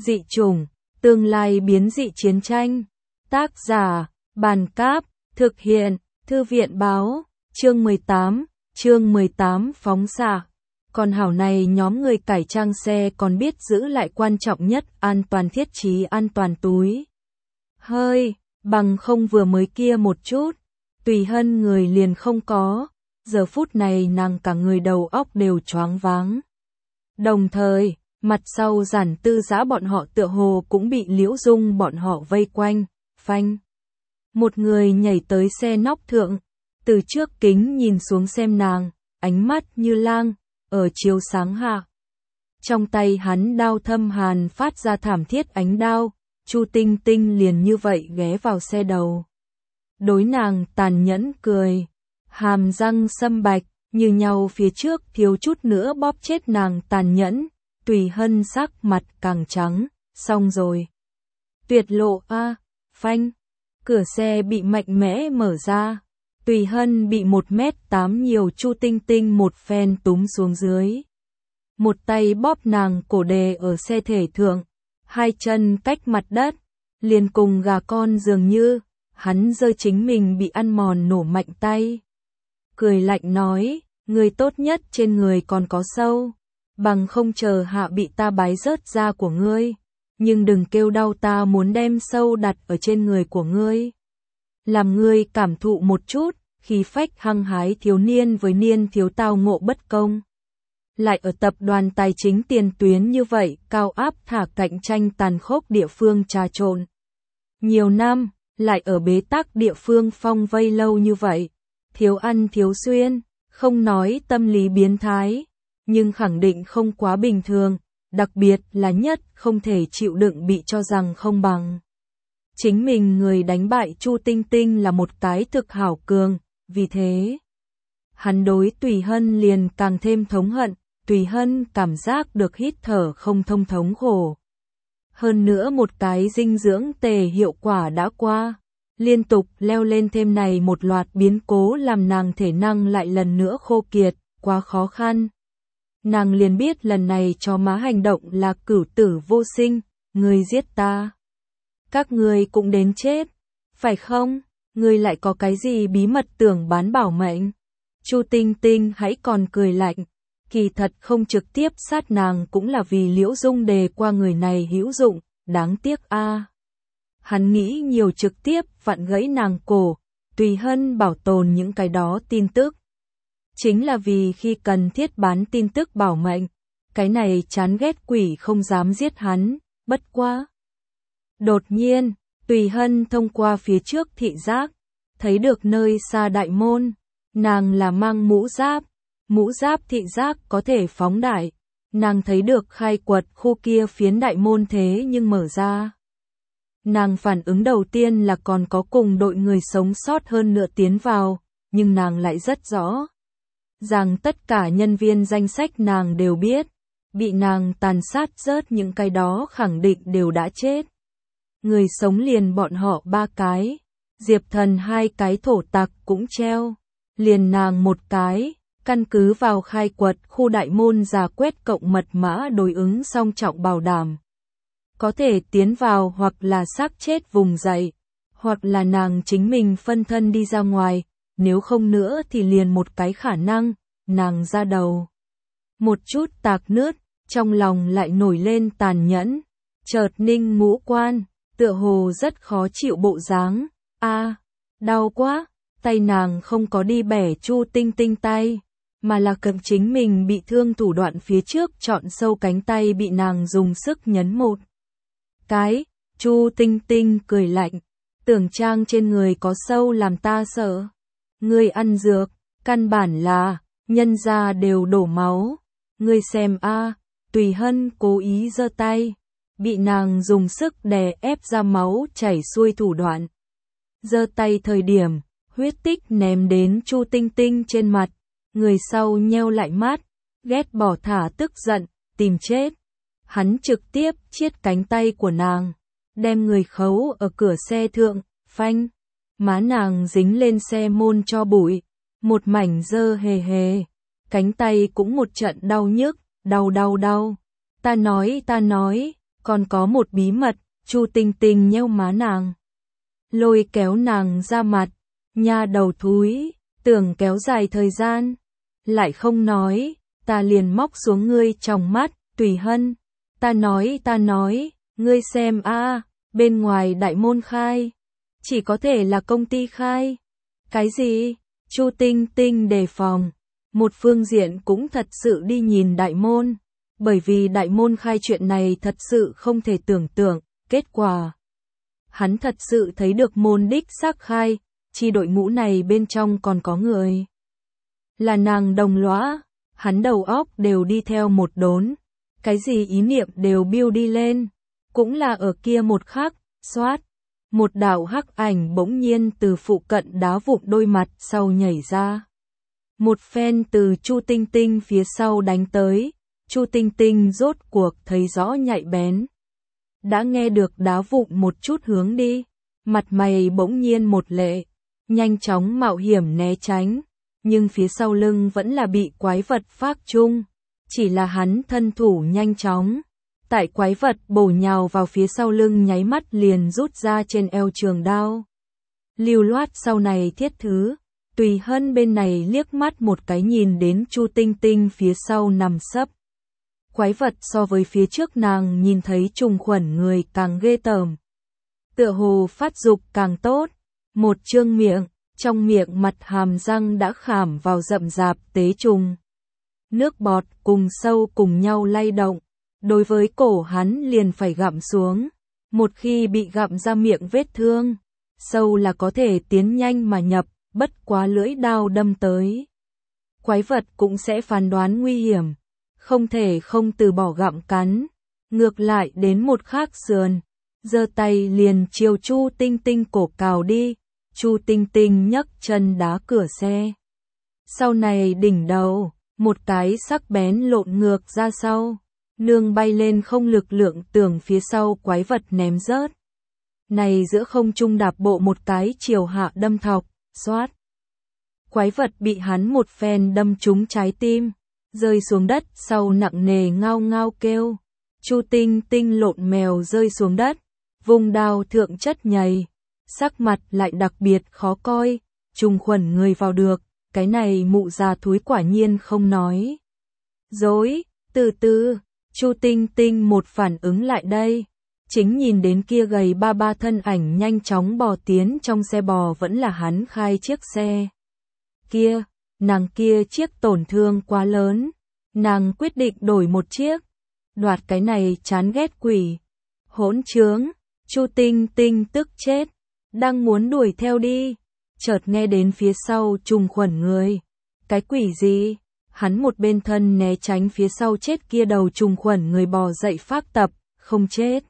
Dị chủng, tương lai biến dị chiến tranh. Tác giả, Bàn Cáp, thực hiện, Thư viện Báo, chương 18 phóng xạ. Còn hảo này nhóm người cải trang xe còn biết giữ lại quan trọng nhất, an toàn thiết trí an toàn túi hơi, bằng không vừa mới kia một chút, Tùy Hân người liền không có, giờ phút này nàng cả người đầu óc đều choáng váng. Đồng thời, mặt sau Giản Tư Dã bọn họ tựa hồ cũng bị Liễu Dung bọn họ vây quanh, phanh. Một người nhảy tới xe nóc thượng, từ trước kính nhìn xuống xem nàng, ánh mắt như lang, ở chiếu sáng hạ. Trong tay hắn đao thâm hàn phát ra thảm thiết ánh đao, Chu Tinh Tinh liền như vậy ghé vào xe đầu. Đối nàng tàn nhẫn cười, hàm răng sâm bạch, như nhau phía trước thiếu chút nữa bóp chết nàng tàn nhẫn, Tùy Hân sắc mặt càng trắng, xong rồi. Tuyệt lộ a, phanh, cửa xe bị mạnh mẽ mở ra, Tùy Hân bị 1m8 nhiều Chu Tinh Tinh một phen túm xuống dưới. Một tay bóp nàng cổ đè ở xe thể thượng, hai chân cách mặt đất, liền cùng gà con dường như, hắn giơ chính mình bị ăn mòn nổ mạnh tay. Cười lạnh nói, người tốt nhất trên người còn có sâu, bằng không chờ hạ bị ta bái rớt da của ngươi, nhưng đừng kêu đau, ta muốn đem sâu đặt ở trên người của ngươi. Làm ngươi cảm thụ một chút, khí phách hăng hái thiếu niên với niên thiếu tao ngộ bất công. Lại ở tập đoàn tài chính tiền tuyến như vậy, cao áp thả cạnh tranh tàn khốc địa phương trà trộn. Nhiều năm, lại ở bế tắc địa phương phong vây lâu như vậy, thiếu ăn thiếu xuyên, không nói tâm lý biến thái, nhưng khẳng định không quá bình thường, đặc biệt là nhất không thể chịu đựng bị cho rằng không bằng. Chính mình người đánh bại Chu Tinh Tinh là một cái thực hảo cường, vì thế, hắn đối Tùy Hân liền càng thêm thống hận, Tùy Hân cảm giác được hít thở không thông thống khổ. Hơn nữa một cái dinh dưỡng tề hiệu quả đã qua, liên tục leo lên thêm này một loạt biến cố làm nàng thể năng lại lần nữa khô kiệt, quá khó khăn. Nàng liền biết lần này cho má hành động là cửu tử vô sinh, người giết ta. Các người cũng đến chết, phải không? Người lại có cái gì bí mật tưởng bán bảo mệnh? Chu Tinh Tinh hãy còn cười lạnh, kỳ thật không trực tiếp sát nàng cũng là vì Liễu Dung đề qua người này hữu dụng, đáng tiếc a. Hắn nghĩ nhiều trực tiếp vặn gãy nàng cổ, Tùy Hân bảo tồn những cái đó tin tức. Chính là vì khi cần thiết bán tin tức bảo mệnh, cái này chán ghét quỷ không dám giết hắn, bất quá. Đột nhiên, Tùy Hân thông qua phía trước thị giác, thấy được nơi xa đại môn, nàng là mang mũ giáp thị giác có thể phóng đại, nàng thấy được khai quật khu kia phiến đại môn thế nhưng mở ra. Nàng phản ứng đầu tiên là còn có cùng đội người sống sót hơn nữa tiến vào, nhưng nàng lại rất rõ rằng tất cả nhân viên danh sách nàng đều biết, bị nàng tàn sát rớt những cái đó khẳng định đều đã chết. Người sống liền bọn họ 3 cái, Diệp Thần 2 cái thổ tặc cũng treo, liền nàng 1 cái, căn cứ vào khai quật khu đại môn giả quét cộng mật mã đối ứng song trọng bảo đảm. Có thể tiến vào hoặc là xác chết vùng dậy, hoặc là nàng chính mình phân thân đi ra ngoài, nếu không nữa thì liền một cái khả năng, nàng ra đầu. Một chút tạc nứt, trong lòng lại nổi lên tàn nhẫn, chợt ninh ngũ quan, tựa hồ rất khó chịu bộ dáng, đau quá, tay nàng không có đi bẻ Chu Tinh Tinh tay, mà là cầm chính mình bị thương thủ đoạn phía trước chọn sâu cánh tay bị nàng dùng sức nhấn một cái. Chu Tinh Tinh cười lạnh, tưởng trang trên người có sâu làm ta sợ. Ngươi ăn dược, căn bản là, nhân ra đều đổ máu. Ngươi xem Tùy Hân cố ý giơ tay, bị nàng dùng sức đè ép ra máu chảy xuôi thủ đoạn. Giơ tay thời điểm, huyết tích ném đến Chu Tinh Tinh trên mặt, người sau nheo lại mắt, ghét bỏ thả tức giận, tìm chết. Hắn trực tiếp chiết cánh tay của nàng, đem người khấu ở cửa xe thượng, phanh, má nàng dính lên xe môn cho bụi, một mảnh dơ hề hề, cánh tay cũng một trận đau nhức, đau. Ta nói, Còn có một bí mật, Chu Tinh Tinh nheo má nàng, lôi kéo nàng ra mặt, nha đầu thúi, tưởng kéo dài thời gian, lại không nói, ta liền móc xuống ngươi trong mắt, Tùy Hân, ta nói, ngươi xem a, bên ngoài đại môn khai, chỉ có thể là công ty khai. Cái gì? Chu Tinh Tinh đề phòng, một phương diện cũng thật sự đi nhìn đại môn, bởi vì đại môn khai chuyện này thật sự không thể tưởng tượng, kết quả. Hắn thật sự thấy được môn đích xác khai, chi đội ngũ này bên trong còn có người. Là nàng đồng lõa, hắn đầu óc đều đi theo một đốn, cái gì ý niệm đều biêu đi lên, cũng là ở kia một khắc, xoát. Một đạo hắc ảnh bỗng nhiên từ phụ cận đá vụn đôi mặt sau nhảy ra. Một phen từ Chu Tinh Tinh phía sau đánh tới, Chu Tinh Tinh rốt cuộc thấy rõ nhạy bén. Đã nghe được đá vụn một chút hướng đi, mặt mày bỗng nhiên một lệ, nhanh chóng mạo hiểm né tránh, nhưng phía sau lưng vẫn là bị quái vật phác chung, chỉ là hắn thân thủ nhanh chóng. Tại quái vật bổ nhào vào phía sau lưng nháy mắt liền rút ra trên eo trường đao. Lưu loát sau này thiết thứ, Tùy Hân bên này liếc mắt một cái nhìn đến Chu Tinh Tinh phía sau nằm sấp. Quái vật so với phía trước nàng nhìn thấy trùng khuẩn người càng ghê tởm. Tựa hồ phát dục càng tốt, một trương miệng, trong miệng mặt hàm răng đã khảm vào rậm rạp tế trùng. Nước bọt cùng sâu cùng nhau lay động. Đối với cổ hắn liền phải gặm xuống, một khi bị gặm ra miệng vết thương, sâu là có thể tiến nhanh mà nhập, bất quá lưỡi đao đâm tới. Quái vật cũng sẽ phán đoán nguy hiểm, không thể không từ bỏ gặm cắn, ngược lại đến một khác sườn, giơ tay liền chiều Chu Tinh Tinh cổ cào đi, Chu Tinh Tinh nhấc chân đá cửa xe. Sau này đỉnh đầu, một cái sắc bén lộn ngược ra sau. Nương bay lên không lực lượng tưởng phía sau quái vật ném rớt. Này giữa không trung đạp bộ một cái chiều hạ đâm thọc, xoát. Quái vật bị hắn một phen đâm trúng trái tim, rơi xuống đất sau nặng nề ngao ngao kêu. Chu Tinh Tinh lộn mèo rơi xuống đất, vùng đao thượng chất nhầy, sắc mặt lại đặc biệt khó coi, trùng khuẩn người vào được, cái này mụ già thúi quả nhiên không nói dối, từ từ. Chu Tinh Tinh một phản ứng lại đây, chính nhìn đến kia gầy ba ba thân ảnh nhanh chóng bò tiến trong xe bò vẫn là hắn khai chiếc xe. Kia, nàng kia chiếc tổn thương quá lớn, nàng quyết định đổi một chiếc, đoạt cái này chán ghét quỷ. Hỗn trướng, Chu Tinh Tinh tức chết, đang muốn đuổi theo đi, chợt nghe đến phía sau trùng khuẩn người. Cái quỷ gì? Hắn một bên thân né tránh phía sau chết kia đầu trùng khuẩn người bò dậy phát tập, không chết.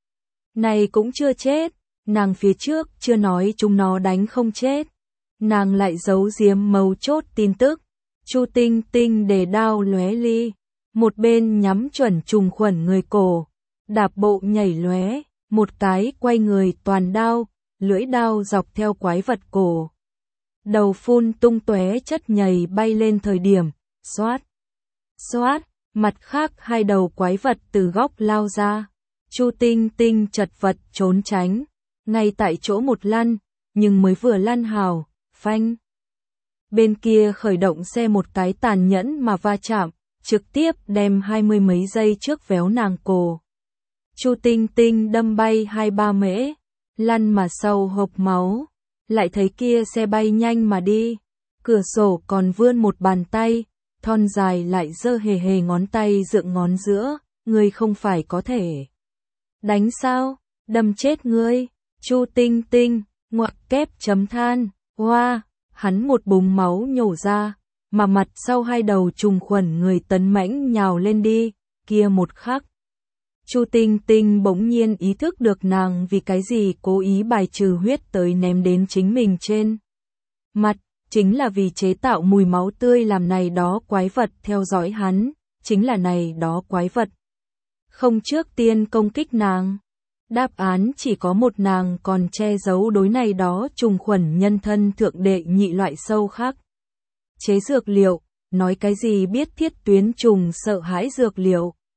Này cũng chưa chết, nàng phía trước chưa nói chúng nó đánh không chết. Nàng lại giấu giếm mấu chốt tin tức. Chu Tinh Tinh để đao lóe ly, một bên nhắm chuẩn trùng khuẩn người cổ, đạp bộ nhảy lóe, một cái quay người toàn đao, lưỡi đao dọc theo quái vật cổ. Đầu phun tung tóe chất nhầy bay lên thời điểm. Xoát, xoát, mặt khác hai đầu quái vật từ góc lao ra. Chu Tinh Tinh chật vật trốn tránh, ngay tại chỗ một lăn, nhưng mới vừa lăn hào, phanh. Bên kia khởi động xe một cái tàn nhẫn mà va chạm, trực tiếp đem 20 mấy giây trước véo nàng cổ. Chu Tinh Tinh đâm bay 2-3 mễ, lăn mà sâu hộc máu, lại thấy kia xe bay nhanh mà đi, cửa sổ còn vươn một bàn tay. Thon dài lại giơ hề hề ngón tay dựng ngón giữa, ngươi không phải có thể đánh sao, đâm chết ngươi. Chu Tinh Tinh, ngoặc kép chấm than, hoa, hắn một búng máu nhổ ra, mà mặt sau hai đầu trùng khuẩn người tấn mãnh nhào lên đi, kia một khắc. Chu Tinh Tinh bỗng nhiên ý thức được nàng vì cái gì cố ý bài trừ huyết tới ném đến chính mình trên mặt. Chính là vì chế tạo mùi máu tươi làm này đó quái vật theo dõi hắn, chính là này đó quái vật. Không trước tiên công kích nàng. Đáp án chỉ có một, nàng còn che giấu đối này đó trùng khuẩn nhân thân thượng đệ nhị loại sâu khác. Chế dược liệu, nói cái gì biết thiết tuyến trùng sợ hãi dược liệu.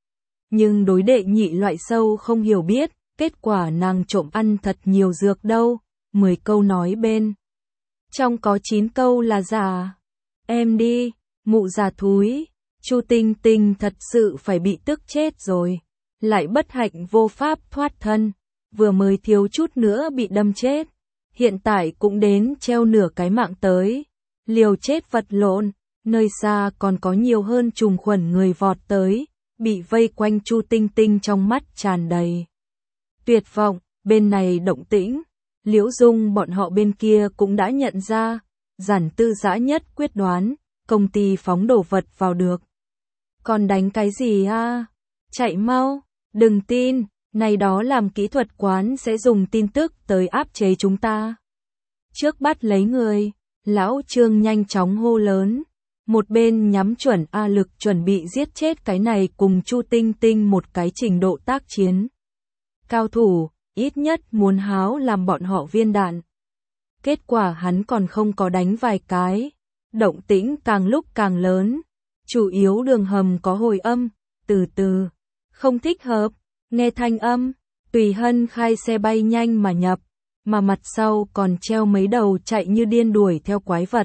nhưng đối đệ nhị loại sâu không hiểu biết, kết quả nàng trộm ăn thật nhiều dược đâu, 10 câu nói bên. Trong có 9 câu là giả. Em đi, mụ già thúi, Chu Tinh Tinh thật sự phải bị tức chết rồi. Lại bất hạnh vô pháp thoát thân, vừa mới thiếu chút nữa bị đâm chết. Hiện tại cũng đến treo nửa cái mạng tới. Liều chết vật lộn, nơi xa còn có nhiều hơn trùng khuẩn người vọt tới, bị vây quanh Chu Tinh Tinh trong mắt tràn đầy tuyệt vọng. Bên này động tĩnh, Liễu Dung bọn họ bên kia cũng đã nhận ra, Giản Tư Dã nhất quyết đoán, công ty phóng đồ vật vào được. Còn đánh cái gì a? Chạy mau, đừng tin, này đó làm kỹ thuật quán sẽ dùng tin tức tới áp chế chúng ta. Trước bắt lấy người, lão Trương nhanh chóng hô lớn, một bên nhắm chuẩn A Lực chuẩn bị giết chết cái này cùng Chu Tinh Tinh một cái trình độ tác chiến. Cao thủ, ít nhất muốn háo làm bọn họ viên đạn. Kết quả hắn còn không có đánh vài cái, động tĩnh càng lúc càng lớn, chủ yếu đường hầm có hồi âm, từ từ, không thích hợp, nghe thanh âm, Tùy Hân khai xe bay nhanh mà nhập, mà mặt sau còn treo mấy đầu chạy như điên đuổi theo quái vật.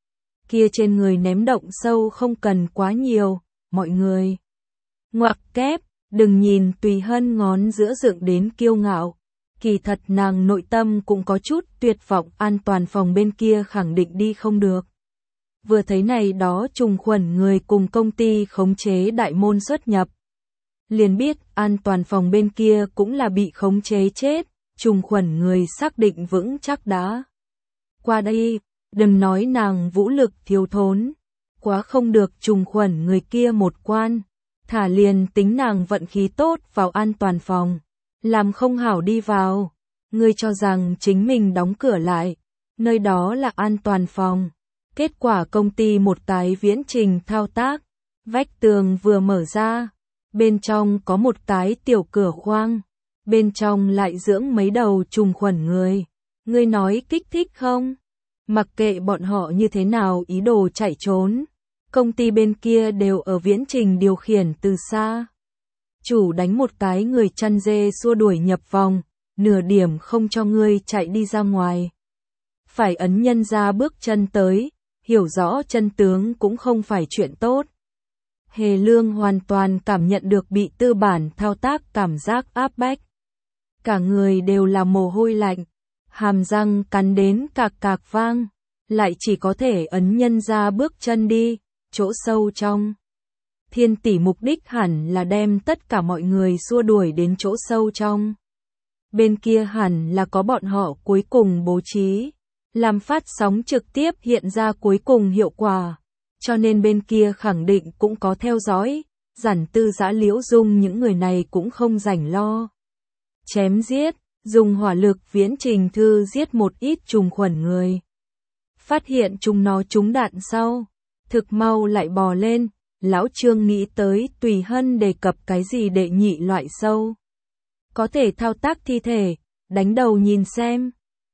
Kia trên người ném động sâu không cần quá nhiều, mọi người. Ngoặc kép, đừng nhìn Tùy Hân ngón giữa dựng đến kiêu ngạo. Kỳ thật nàng nội tâm cũng có chút tuyệt vọng, an toàn phòng bên kia khẳng định đi không được. Vừa thấy này đó trùng khuẩn người cùng công ty khống chế đại môn xuất nhập. Liền biết an toàn phòng bên kia cũng là bị khống chế chết, trùng khuẩn người xác định vững chắc đã. Qua đây, đừng nói nàng vũ lực thiếu thốn, quá không được trùng khuẩn người kia một quan, thả liền tính nàng vận khí tốt vào an toàn phòng. Làm không hảo đi vào, ngươi cho rằng chính mình đóng cửa lại, nơi đó là an toàn phòng. Kết quả công ty một cái viễn trình thao tác, vách tường vừa mở ra, bên trong có một cái tiểu cửa khoang, bên trong lại dưỡng mấy đầu trùng khuẩn người. Ngươi nói kích thích không? Mặc kệ bọn họ như thế nào ý đồ chạy trốn, công ty bên kia đều ở viễn trình điều khiển từ xa. Chủ đánh một cái người chăn dê xua đuổi nhập vòng, nửa điểm không cho ngươi chạy đi ra ngoài. Phải ấn nhân ra bước chân tới, hiểu rõ chân tướng cũng không phải chuyện tốt. Hề Lương hoàn toàn cảm nhận được bị tư bản thao tác cảm giác áp bách. Cả người đều là mồ hôi lạnh, hàm răng cắn đến cạc cạc vang, lại chỉ có thể ấn nhân ra bước chân đi, chỗ sâu trong. Thiên tỷ mục đích hẳn là đem tất cả mọi người xua đuổi đến chỗ sâu trong. Bên kia hẳn là có bọn họ cuối cùng bố trí, làm phát sóng trực tiếp hiện ra cuối cùng hiệu quả, cho nên bên kia khẳng định cũng có theo dõi, Giản Tư Dã Liễu Dung những người này cũng không rảnh lo. Chém giết, dùng hỏa lực viễn trình thư giết một ít trùng khuẩn người. Phát hiện chúng nó trúng đạn sau, thực mau lại bò lên. Lão Trương nghĩ tới Tùy Hân đề cập cái gì đệ nhị loại sâu. Có thể thao tác thi thể, đánh đầu nhìn xem.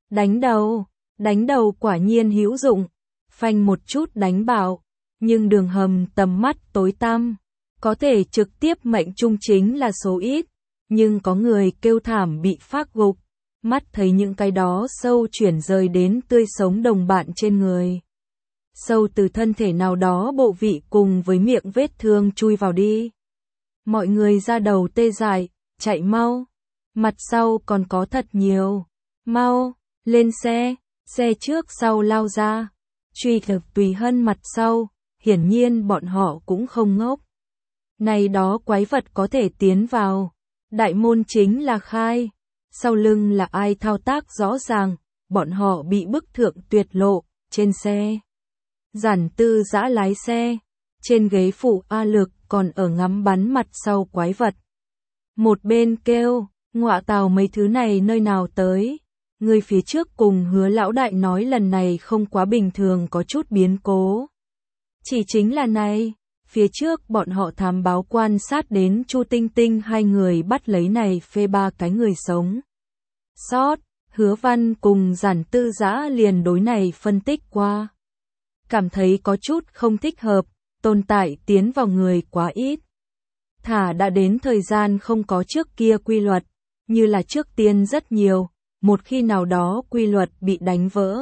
Đánh đầu quả nhiên hữu dụng, phanh một chút đánh bạo, nhưng đường hầm tầm mắt tối tăm, có thể trực tiếp mệnh trung chính là số ít, nhưng có người kêu thảm bị phác gục, mắt thấy những cái đó sâu chuyển rời đến tươi sống đồng bạn trên người. Sâu từ thân thể nào đó bộ vị cùng với miệng vết thương chui vào đi. Mọi người ra đầu tê dại, chạy mau. Mặt sau còn có thật nhiều. Mau, lên xe, xe trước sau lao ra. Truy thực Tùy Hân mặt sau, hiển nhiên bọn họ cũng không ngốc. Này đó quái vật có thể tiến vào. Đại môn chính là khai. Sau lưng là ai thao tác rõ ràng, bọn họ bị bức thượng tuyệt lộ, trên xe. Giản Tư Dã lái xe, trên ghế phụ A Lực còn ở ngắm bắn mặt sau quái vật. Một bên kêu, ngọa tào mấy thứ này nơi nào tới. Người phía trước cùng Hứa lão đại nói lần này không quá bình thường, có chút biến cố. Chỉ chính là này, phía trước bọn họ thám báo quan sát đến Chu Tinh Tinh hai người bắt lấy này phê ba cái người sống sót. Hứa Văn cùng Giản Tư Dã liền đối này phân tích qua. Cảm thấy có chút không thích hợp, tồn tại tiến vào người quá ít. Thả đã đến thời gian không có trước kia quy luật, như là trước tiên rất nhiều, một khi nào đó quy luật bị đánh vỡ.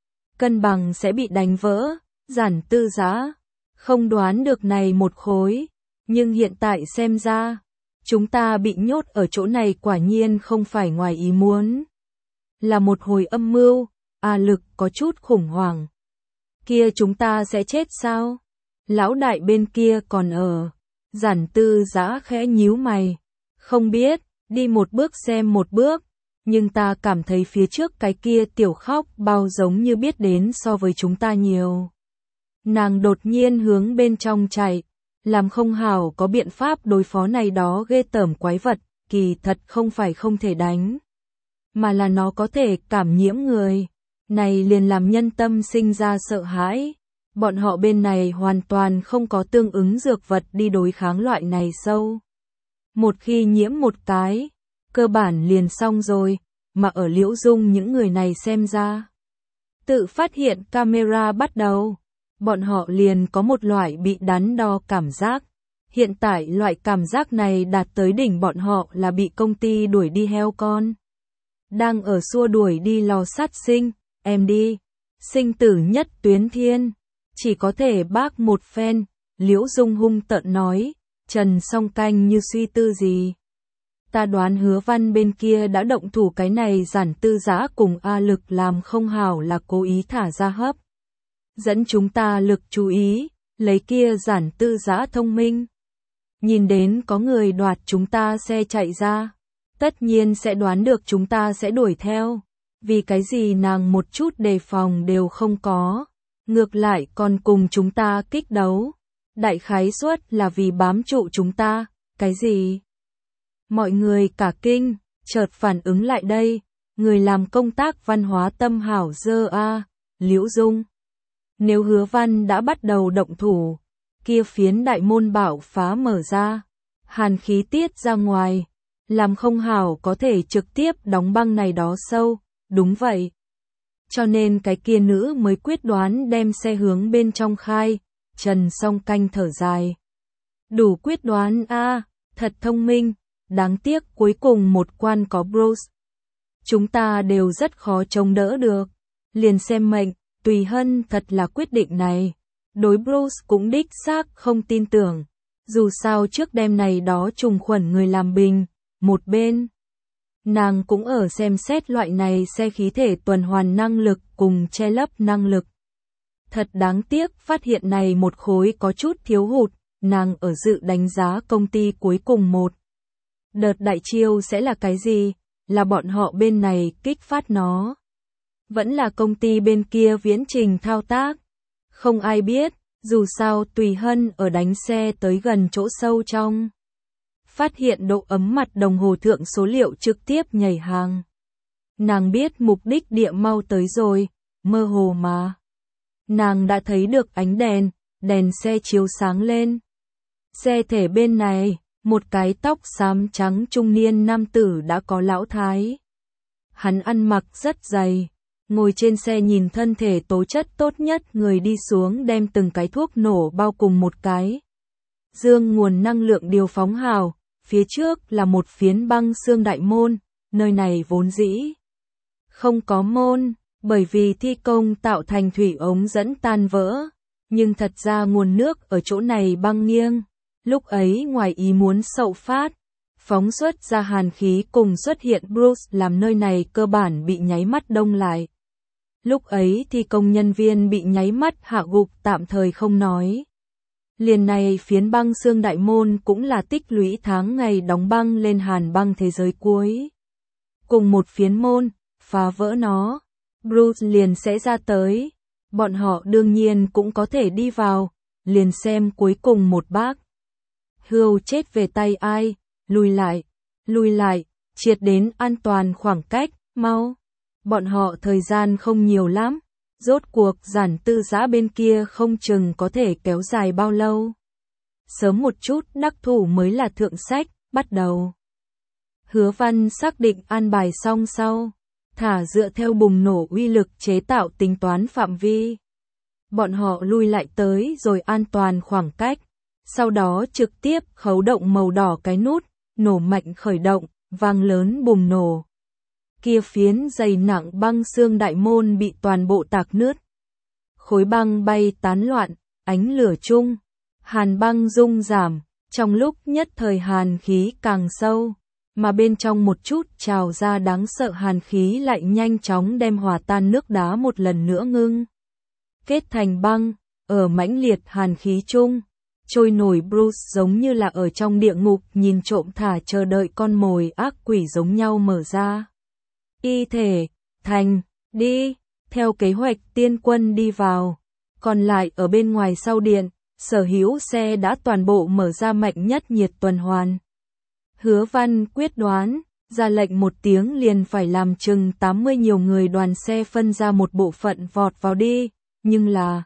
Cân bằng sẽ bị đánh vỡ, Giản Tư Giã không đoán được này một khối, nhưng hiện tại xem ra, chúng ta bị nhốt ở chỗ này quả nhiên không phải ngoài ý muốn. Là một hồi âm mưu, Lực có chút khủng hoảng. Kia chúng ta sẽ chết sao? Lão đại bên kia còn ở. Giản Tư Giã khẽ nhíu mày. Không biết, đi một bước xem một bước, nhưng ta cảm thấy phía trước cái kia tiểu khóc bao giống như biết đến so với chúng ta nhiều. Nàng đột nhiên hướng bên trong chạy, làm không hảo có biện pháp đối phó này đó ghê tởm quái vật, kỳ thật không phải không thể đánh, mà là nó có thể cảm nhiễm người, này liền làm nhân tâm sinh ra sợ hãi. Bọn họ bên này hoàn toàn không có tương ứng dược vật đi đối kháng loại này sâu. Một khi nhiễm một cái, cơ bản liền xong rồi, mà ở Liễu Dung những người này xem ra. Tự phát hiện camera bắt đầu, bọn họ liền có một loại bị đắn đo cảm giác. Hiện tại loại cảm giác này đạt tới đỉnh bọn họ là bị công ty đuổi đi heo con. Đang ở xua đuổi đi lò sát sinh, em đi, sinh tử nhất tuyến thiên. Chỉ có thể bác một phen, Liễu Dung hung tợn nói, Trần Song Canh như suy tư gì. Ta đoán Hứa Văn bên kia đã động thủ, cái này Giản Tư Giã cùng Lực làm không hảo là cố ý thả ra hấp. Dẫn chúng ta lực chú ý, lấy kia Giản Tư Giã thông minh. Nhìn đến có người đoạt chúng ta xe chạy ra, tất nhiên sẽ đoán được chúng ta sẽ đuổi theo. Vì cái gì nàng một chút đề phòng đều không có. Ngược lại còn cùng chúng ta kích đấu. Đại khái suất là vì bám trụ chúng ta. Cái gì? Mọi người cả kinh, chợt phản ứng lại đây. Người làm công tác văn hóa tâm hảo dơ Liễu Dung. Nếu Hứa Văn đã bắt đầu động thủ, kia phiến đại môn bảo phá mở ra, hàn khí tiết ra ngoài, làm không hảo có thể trực tiếp đóng băng này đó sâu. Đúng vậy. Cho nên cái kia nữ mới quyết đoán đem xe hướng bên trong khai. Trần Song Canh thở dài. Đủ quyết đoán thật thông minh. Đáng tiếc cuối cùng một quan có Bruce. Chúng ta đều rất khó chống đỡ được. Liền xem mệnh, Tùy Hân thật là quyết định này. Đối Bruce cũng đích xác không tin tưởng. Dù sao trước đêm này đó trùng khuẩn người làm bình. Một bên, nàng cũng ở xem xét loại này xe khí thể tuần hoàn năng lực cùng che lấp năng lực. Thật đáng tiếc phát hiện này một khối có chút thiếu hụt, nàng ở dự đánh giá công ty cuối cùng một. Đợt đại chiêu sẽ là cái gì? Là bọn họ bên này kích phát nó. Vẫn là công ty bên kia viễn trình thao tác. Không ai biết, dù sao Tùy Hân ở đánh xe tới gần chỗ sâu trong. Phát hiện độ ấm mặt đồng hồ thượng số liệu trực tiếp nhảy hàng. Nàng biết mục đích địa mau tới rồi, mơ hồ mà. Nàng đã thấy được ánh đèn xe chiếu sáng lên. Xe thể bên này, một cái tóc xám trắng trung niên nam tử đã có lão thái. Hắn ăn mặc rất dày, ngồi trên xe nhìn thân thể tố chất tốt nhất người đi xuống đem từng cái thuốc nổ bao cùng một cái. Dương nguồn năng lượng điều phóng hào. Phía trước là một phiến băng xương đại môn, nơi này vốn dĩ không có môn, bởi vì thi công tạo thành thủy ống dẫn tan vỡ, nhưng thật ra nguồn nước ở chỗ này băng nghiêng. Lúc ấy ngoài ý muốn sậu phát, phóng xuất ra hàn khí cùng xuất hiện Bruce làm nơi này cơ bản bị nháy mắt đông lại. Lúc ấy thi công nhân viên bị nháy mắt hạ gục tạm thời không nói. Liền này phiến băng xương đại môn cũng là tích lũy tháng ngày đóng băng lên hàn băng thế giới cuối. Cùng một phiến môn, phá vỡ nó, Bruce liền sẽ ra tới. Bọn họ đương nhiên cũng có thể đi vào, liền xem cuối cùng một bác. Hươu chết về tay ai, lùi lại, triệt đến an toàn khoảng cách, mau. Bọn họ thời gian không nhiều lắm. Rốt cuộc Giản Tư Giã bên kia không chừng có thể kéo dài bao lâu. Sớm một chút đắc thủ mới là thượng sách, bắt đầu. Hứa Văn xác định an bài xong sau, thả dựa theo bùng nổ uy lực chế tạo tính toán phạm vi. Bọn họ lui lại tới rồi an toàn khoảng cách, sau đó trực tiếp khấu động màu đỏ cái nút, nổ mạnh khởi động, vang lớn bùng nổ. Kia phiến dày nặng băng xương đại môn bị toàn bộ tạc nứt. Khối băng bay tán loạn, ánh lửa chung, hàn băng rung giảm, trong lúc nhất thời hàn khí càng sâu, mà bên trong một chút trào ra đáng sợ hàn khí lại nhanh chóng đem hòa tan nước đá một lần nữa ngưng. Kết thành băng, ở mãnh liệt hàn khí chung, trôi nổi Bruce giống như là ở trong địa ngục nhìn trộm thả chờ đợi con mồi ác quỷ giống nhau mở ra. Y thể, thành, đi, theo kế hoạch tiên quân đi vào, còn lại ở bên ngoài sau điện, sở hữu xe đã toàn bộ mở ra mạnh nhất nhiệt tuần hoàn. Hứa Văn quyết đoán, ra lệnh một tiếng liền phải làm chừng 80 nhiều người đoàn xe phân ra một bộ phận vọt vào đi, nhưng là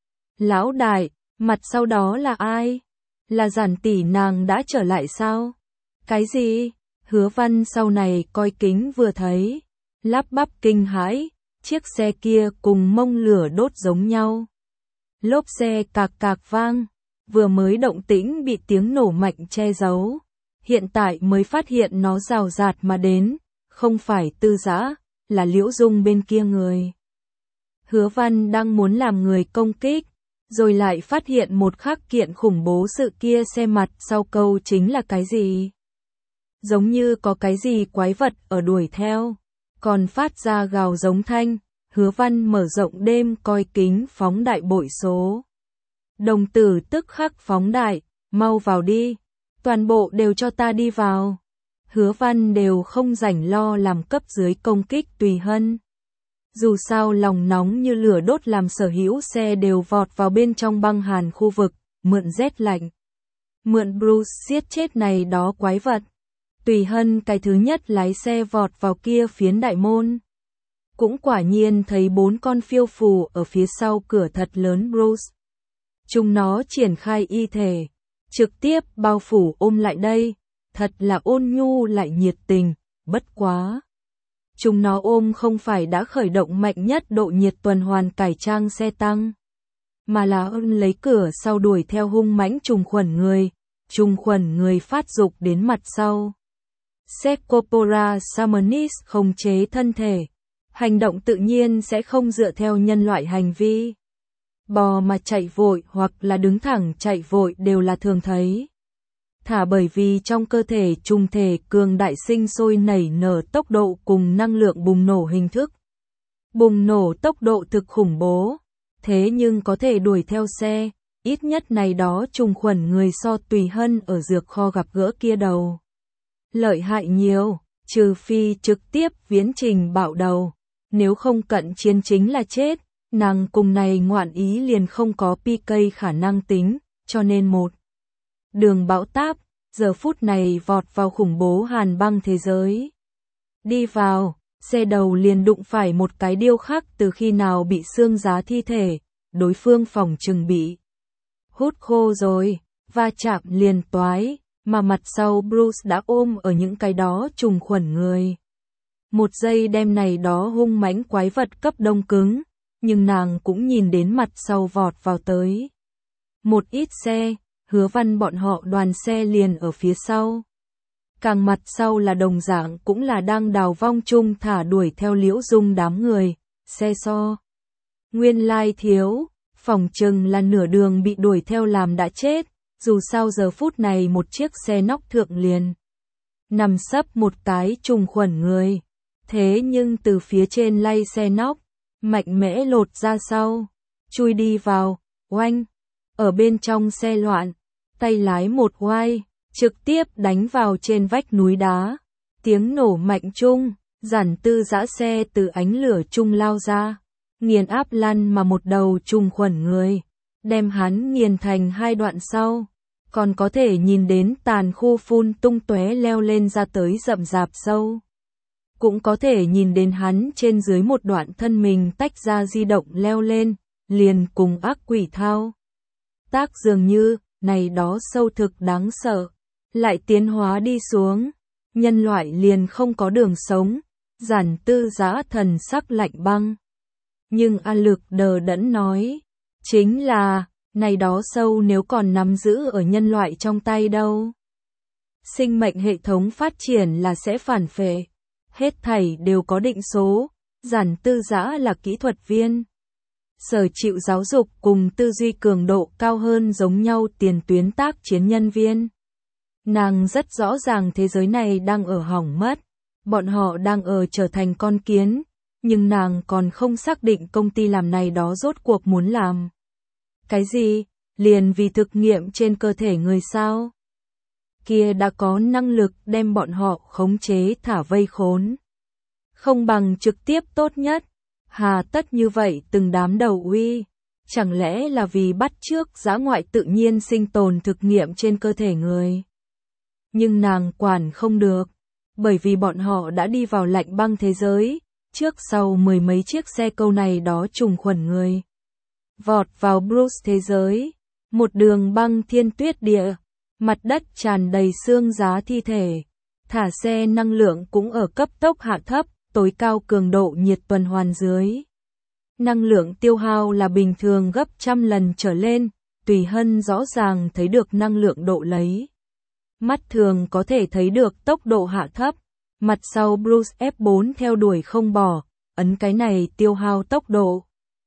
lão đại, mặt sau đó là ai? Là Giản tỷ nàng đã trở lại sao? Cái gì? Hứa Văn sau này coi kính vừa thấy, lắp bắp kinh hãi, chiếc xe kia cùng mông lửa đốt giống nhau. Lốp xe cạc cạc vang, vừa mới động tĩnh bị tiếng nổ mạnh che giấu. Hiện tại mới phát hiện nó rào rạt mà đến, không phải Tư Dã, là Liễu Dung bên kia người. Hứa Văn đang muốn làm người công kích, rồi lại phát hiện một khắc kiện khủng bố sự kia xe mặt sau câu chính là cái gì. Giống như có cái gì quái vật ở đuổi theo, còn phát ra gào giống thanh. Hứa Văn mở rộng đêm coi kính phóng đại bội số. Đồng tử tức khắc phóng đại, mau vào đi, toàn bộ đều cho ta đi vào. Hứa Văn đều không rảnh lo làm cấp dưới công kích Tùy Hân. Dù sao lòng nóng như lửa đốt làm sở hữu xe đều vọt vào bên trong băng hàn khu vực, mượn rét lạnh. Mượn Bruce giết chết này đó quái vật. Tùy Hân cái thứ nhất lái xe vọt vào kia phiến đại môn. Cũng quả nhiên thấy 4 con phiêu phù ở phía sau cửa thật lớn Bruce. Chúng nó triển khai y thể, trực tiếp bao phủ ôm lại đây, thật là ôn nhu lại nhiệt tình, bất quá. Chúng nó ôm không phải đã khởi động mạnh nhất độ nhiệt tuần hoàn cải trang xe tăng, mà là lấy cửa sau đuổi theo hung mãnh trùng khuẩn người phát dục đến mặt sau. Corpora Summonis khống chế thân thể. Hành động tự nhiên sẽ không dựa theo nhân loại hành vi. Bò mà chạy vội hoặc là đứng thẳng chạy vội đều là thường thấy. Thả bởi vì trong cơ thể trùng thể cường đại sinh sôi nảy nở tốc độ cùng năng lượng bùng nổ hình thức. Bùng nổ tốc độ thực khủng bố, thế nhưng có thể đuổi theo xe, ít nhất này đó trùng khuẩn người so Tùy Hân ở dược kho gặp gỡ kia đầu. Lợi hại nhiều, trừ phi trực tiếp viễn trình bạo đầu. Nếu không cận chiến chính là chết, nàng cùng này ngoạn ý liền không có PK khả năng tính, cho nên một đường bão táp, giờ phút này vọt vào khủng bố hàn băng thế giới. Đi vào, xe đầu liền đụng phải một cái điêu khắc từ khi nào bị xương giá thi thể, đối phương phòng trừng bị hút khô rồi, va chạm liền toái, mà mặt sau Bruce đã ôm ở những cái đó trùng khuẩn người. Một giây đem này đó hung mãnh quái vật cấp đông cứng, nhưng nàng cũng nhìn đến mặt sau vọt vào tới. Một ít xe, Hứa Văn bọn họ đoàn xe liền ở phía sau. Càng mặt sau là đồng dạng cũng là đang đào vong chung thả đuổi theo Liễu Dung đám người, xe so. Nguyên lai thiếu, phòng chừng là nửa đường bị đuổi theo làm đã chết, dù sao giờ phút này một chiếc xe nóc thượng liền. Nằm sấp một cái trùng khuẩn người. Thế nhưng từ phía trên lay xe nóc, mạnh mẽ lột ra sau, chui đi vào, oanh, ở bên trong xe loạn, tay lái một oai, trực tiếp đánh vào trên vách núi đá, tiếng nổ mạnh chung, Giản Tư Dã xe từ ánh lửa chung lao ra, nghiền áp lăn mà một đầu trùng khuẩn người, đem hắn nghiền thành hai đoạn sau, còn có thể nhìn đến tàn khu phun tung tóe leo lên ra tới rậm rạp sâu. Cũng có thể nhìn đến hắn trên dưới một đoạn thân mình tách ra di động leo lên, liền cùng ác quỷ thao tác dường như, này đó sâu thực đáng sợ, lại tiến hóa đi xuống, nhân loại liền không có đường sống, Giản Tư Dã thần sắc lạnh băng. Nhưng A Lực đờ đẫn nói, chính là, Này đó sâu nếu còn nắm giữ ở nhân loại trong tay đâu. Sinh mệnh hệ thống phát triển là sẽ phản phệ. Hết thảy đều có định số, Giản Tư Dã là kỹ thuật viên. Sở chịu giáo dục cùng tư duy cường độ cao hơn giống nhau tiền tuyến tác chiến nhân viên. Nàng rất rõ ràng thế giới này đang ở hỏng mất. Bọn họ đang ở trở thành con kiến, nhưng nàng còn không xác định công ty làm này đó rốt cuộc muốn làm cái gì, liền vì thực nghiệm trên cơ thể người sao. Kia đã có năng lực đem bọn họ khống chế thả vây khốn. Không bằng trực tiếp tốt nhất, hà tất như vậy từng đám đầu uy. Chẳng lẽ là vì bắt chước dã ngoại tự nhiên sinh tồn thực nghiệm trên cơ thể người. Nhưng nàng quản không được, bởi vì bọn họ đã đi vào lạnh băng thế giới, trước sau mười mấy chiếc xe câu này đó trùng khuẩn người. Vọt vào Bruce thế giới, một đường băng thiên tuyết địa, mặt đất tràn đầy xương giá thi thể, thả xe năng lượng cũng ở cấp tốc hạ thấp, tối cao cường độ nhiệt tuần hoàn dưới. Năng lượng tiêu hao là bình thường gấp trăm lần trở lên, Tùy Hân rõ ràng thấy được năng lượng độ lấy. Mắt thường có thể thấy được tốc độ hạ thấp, mặt sau Bruce F4 theo đuổi không bỏ, ấn cái này tiêu hao tốc độ.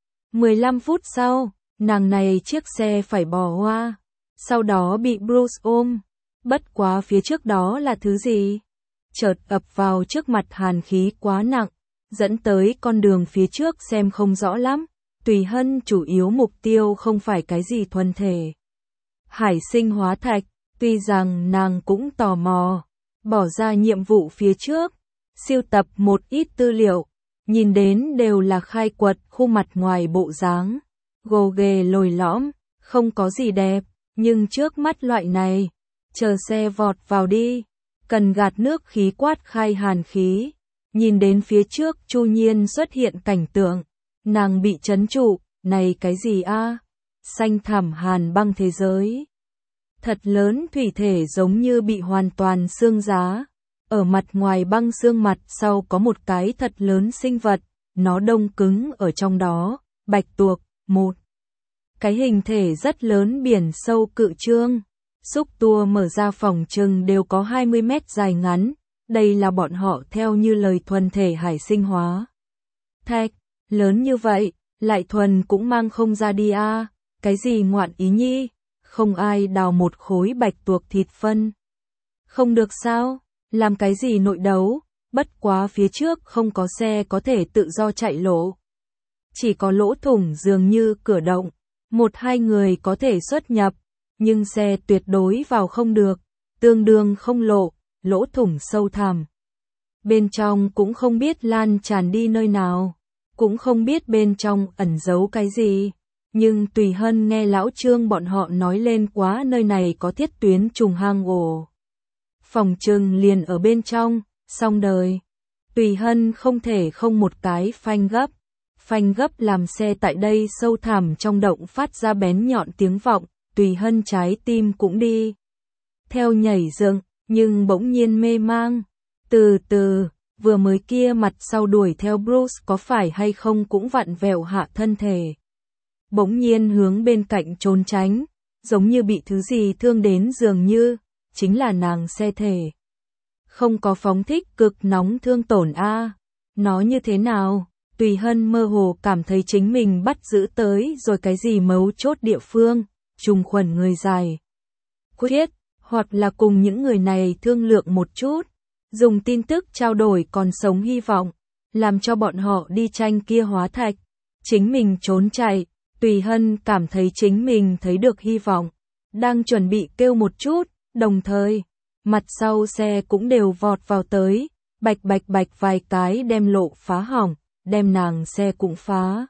15 phút sau, nàng này chiếc xe phải bỏ hoa, sau đó bị Bruce ôm. Bất quá phía trước đó là thứ gì? Chợt ập vào trước mặt hàn khí quá nặng, dẫn tới con đường phía trước xem không rõ lắm. Tùy Hân chủ yếu mục tiêu không phải cái gì thuần thể hải sinh hóa thạch, tuy rằng nàng cũng tò mò, bỏ ra nhiệm vụ phía trước, siêu tập một ít tư liệu, nhìn đến đều là khai quật khuôn mặt ngoài bộ dáng, gồ ghề lồi lõm, không có gì đẹp, nhưng trước mắt loại này, chờ xe vọt vào đi, cần gạt nước khí quát khai hàn khí, nhìn đến phía trước chu nhiên xuất hiện cảnh tượng, nàng bị chấn trụ, này cái gì a? Xanh thẳm hàn băng thế giới. Thật lớn thủy thể giống như bị hoàn toàn xương giá. Ở mặt ngoài băng xương mặt sau có một cái thật lớn sinh vật, nó đông cứng ở trong đó, bạch tuộc, một cái hình thể rất lớn biển sâu cự trương. Xúc tua mở ra phòng trừng đều có 20 mét dài ngắn, đây là bọn họ theo như lời thuần thể hải sinh hóa. Thạch, lớn như vậy, lại thuần cũng mang không ra đi a, cái gì ngoạn ý nhi, không ai đào một khối bạch tuộc thịt phân. Không được sao, làm cái gì nội đấu, bất quá phía trước không có xe có thể tự do chạy lộ. Chỉ có lỗ thủng dường như cửa động, một hai người có thể xuất nhập, nhưng xe tuyệt đối vào không được, tương đương không lộ, lỗ thủng sâu thẳm. Bên trong cũng không biết lan tràn đi nơi nào, cũng không biết bên trong ẩn giấu cái gì. Nhưng Tùy Hân nghe lão Trương bọn họ nói lên quá nơi này có thiết tuyến trùng hang ổ. Phòng trừng liền ở bên trong, xong đời. Tùy Hân không thể không một cái phanh gấp. Phanh gấp làm xe tại đây sâu thẳm trong động phát ra bén nhọn tiếng vọng, Tùy Hân trái tim cũng đi theo nhảy dựng, nhưng bỗng nhiên mê mang. Từ từ, vừa mới kia mặt sau đuổi theo Bruce có phải hay không cũng vặn vẹo hạ thân thể. Bỗng nhiên hướng bên cạnh trốn tránh, giống như bị thứ gì thương đến dường như, chính là nàng xe thể. Không có phóng thích cực nóng thương tổn a. Nó như thế nào? Tùy Hân mơ hồ cảm thấy chính mình bắt giữ tới rồi cái gì mấu chốt địa phương, trùng khuẩn người dài. Quyết, hoặc là cùng những người này thương lượng một chút, dùng tin tức trao đổi còn sống hy vọng, làm cho bọn họ đi tranh kia hóa thạch. Chính mình trốn chạy, Tùy Hân cảm thấy chính mình thấy được hy vọng, đang chuẩn bị kêu một chút, đồng thời, mặt sau xe cũng đều vọt vào tới, bạch bạch bạch vài cái đem lộ phá hỏng, đem nàng xe cũng phá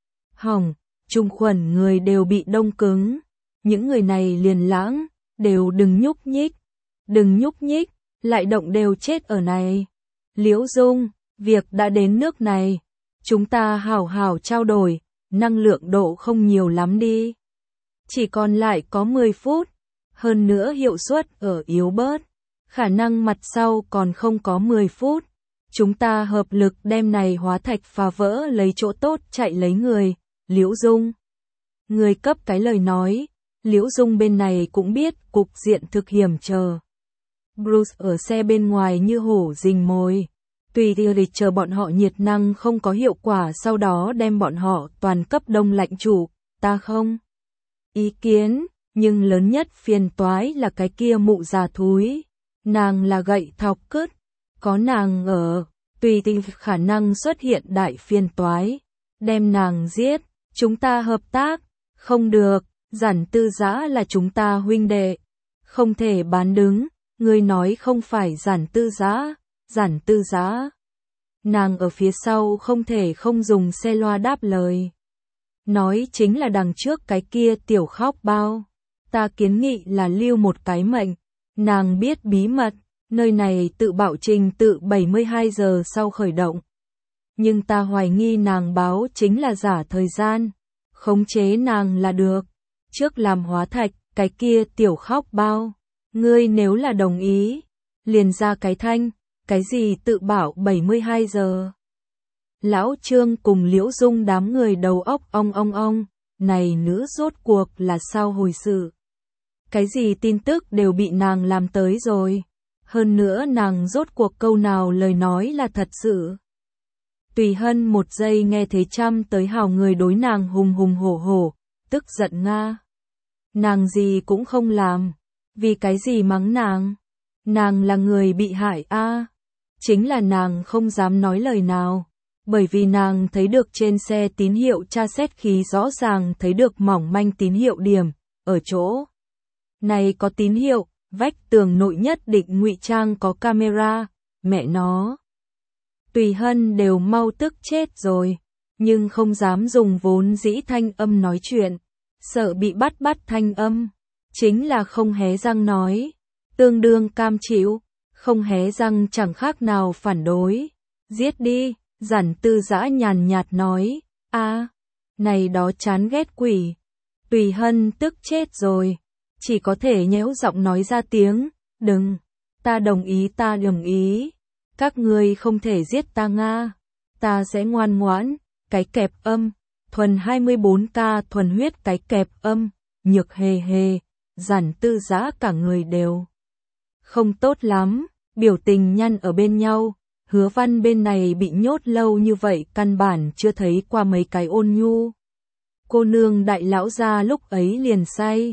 hỏng, trùng khuẩn người đều bị đông cứng, những người này liền lãng, đều đừng nhúc nhích, lại động đều chết ở này. Liễu Dung, việc đã đến nước này, chúng ta hảo hảo trao đổi, năng lượng độ không nhiều lắm đi. Chỉ còn lại có 10 phút, hơn nữa hiệu suất ở yếu bớt, khả năng mặt sau còn không có 10 phút. Chúng ta hợp lực đem này hóa thạch phá vỡ lấy chỗ tốt chạy lấy người, Liễu Dung. Người cấp cái lời nói, Liễu Dung bên này cũng biết cục diện thực hiểm chờ. Bruce ở xe bên ngoài như hổ rình mồi. Tùy thì chờ bọn họ nhiệt năng không có hiệu quả sau đó đem bọn họ toàn cấp đông lạnh chủ, ta không ý kiến, nhưng lớn nhất phiền toái là cái kia mụ già thúi. Nàng là gậy thọc cứt, có nàng ở, tùy thì khả năng xuất hiện đại phiền toái. Đem nàng giết, chúng ta hợp tác, không được, Giản Tư Giã là chúng ta huynh đệ, không thể bán đứng, ngươi nói không phải Giản Tư Giã. Giản Tư Giã. Nàng ở phía sau không thể không dùng xe loa đáp lời. Nói chính là đằng trước cái kia tiểu khóc bao. Ta kiến nghị là lưu một cái mệnh. Nàng biết bí mật, nơi này tự bảo trình tự 72 giờ sau khởi động. Nhưng ta hoài nghi nàng báo chính là giả thời gian. Khống chế nàng là được. Trước làm hóa thạch, cái kia tiểu khóc bao. Ngươi nếu là đồng ý, liền ra cái thanh. Cái gì tự bảo 72 giờ? Lão Trương cùng Liễu Dung đám người đầu óc ong, này nữ rốt cuộc là sao hồi sự? Cái gì tin tức đều bị nàng làm tới rồi. Hơn nữa nàng rốt cuộc câu nào lời nói là thật sự. Tùy Hân một giây nghe thấy trăm tới hào người đối nàng hùng hùng hổ hổ, tức giận nga. Nàng gì cũng không làm, vì cái gì mắng nàng? Nàng là người bị hại a. Chính là nàng không dám nói lời nào, bởi vì nàng thấy được trên xe tín hiệu tra xét khí rõ ràng thấy được mỏng manh tín hiệu điểm, ở chỗ này có tín hiệu, vách tường nội nhất định ngụy trang có camera, mẹ nó. Tùy Hân đều mau tức chết rồi, nhưng không dám dùng vốn dĩ thanh âm nói chuyện, sợ bị bắt thanh âm, chính là không hé răng nói, tương đương cam chịu. Không hé răng chẳng khác nào phản đối. Giết đi, Giản Tư Giã nhàn nhạt nói, này đó chán ghét quỷ. Tùy Hân tức chết rồi, chỉ có thể nhéo giọng nói ra tiếng, đừng, ta đồng ý. Các ngươi không thể giết ta nga, ta sẽ ngoan ngoãn, cái kẹp âm, thuần 24K thuần huyết cái kẹp âm, nhược hề, Giản Tư Giã cả người đều không tốt lắm, biểu tình nhăn ở bên nhau, Hứa Văn bên này bị nhốt lâu như vậy căn bản chưa thấy qua mấy cái ôn nhu. Cô nương đại lão gia lúc ấy liền say.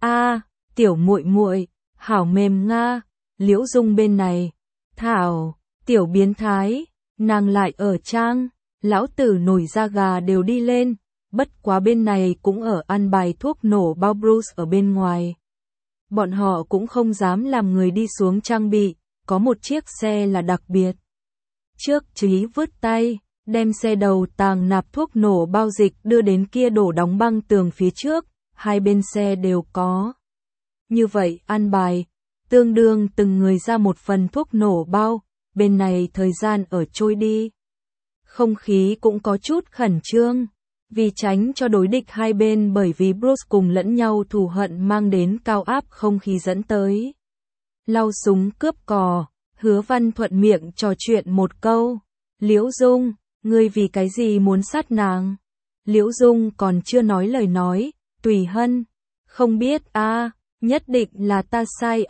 Tiểu muội muội, hảo mềm nga, Liễu Dung bên này. Thảo, tiểu biến thái, nàng lại ở trang, lão tử nổi da gà đều đi lên, bất quá bên này cũng ở ăn bài thuốc nổ bao Bruce ở bên ngoài. Bọn họ cũng không dám làm người đi xuống trang bị, có một chiếc xe là đặc biệt. Trước Trí vứt tay, đem xe đầu tàng nạp thuốc nổ bao dịch đưa đến kia đổ đóng băng tường phía trước, hai bên xe đều có. Như vậy an bài, tương đương từng người ra một phần thuốc nổ bao, bên này thời gian ở trôi đi. Không khí cũng có chút khẩn trương. Vì tránh cho đối địch hai bên bởi vì Bruce cùng lẫn nhau thù hận mang đến cao áp không khí dẫn tới. Lau súng cướp cò, Hứa Văn thuận miệng trò chuyện một câu. Liễu Dung, ngươi vì cái gì muốn sát nàng? Liễu Dung còn chưa nói lời nói, Tùy Hân. Không biết nhất định là ta sai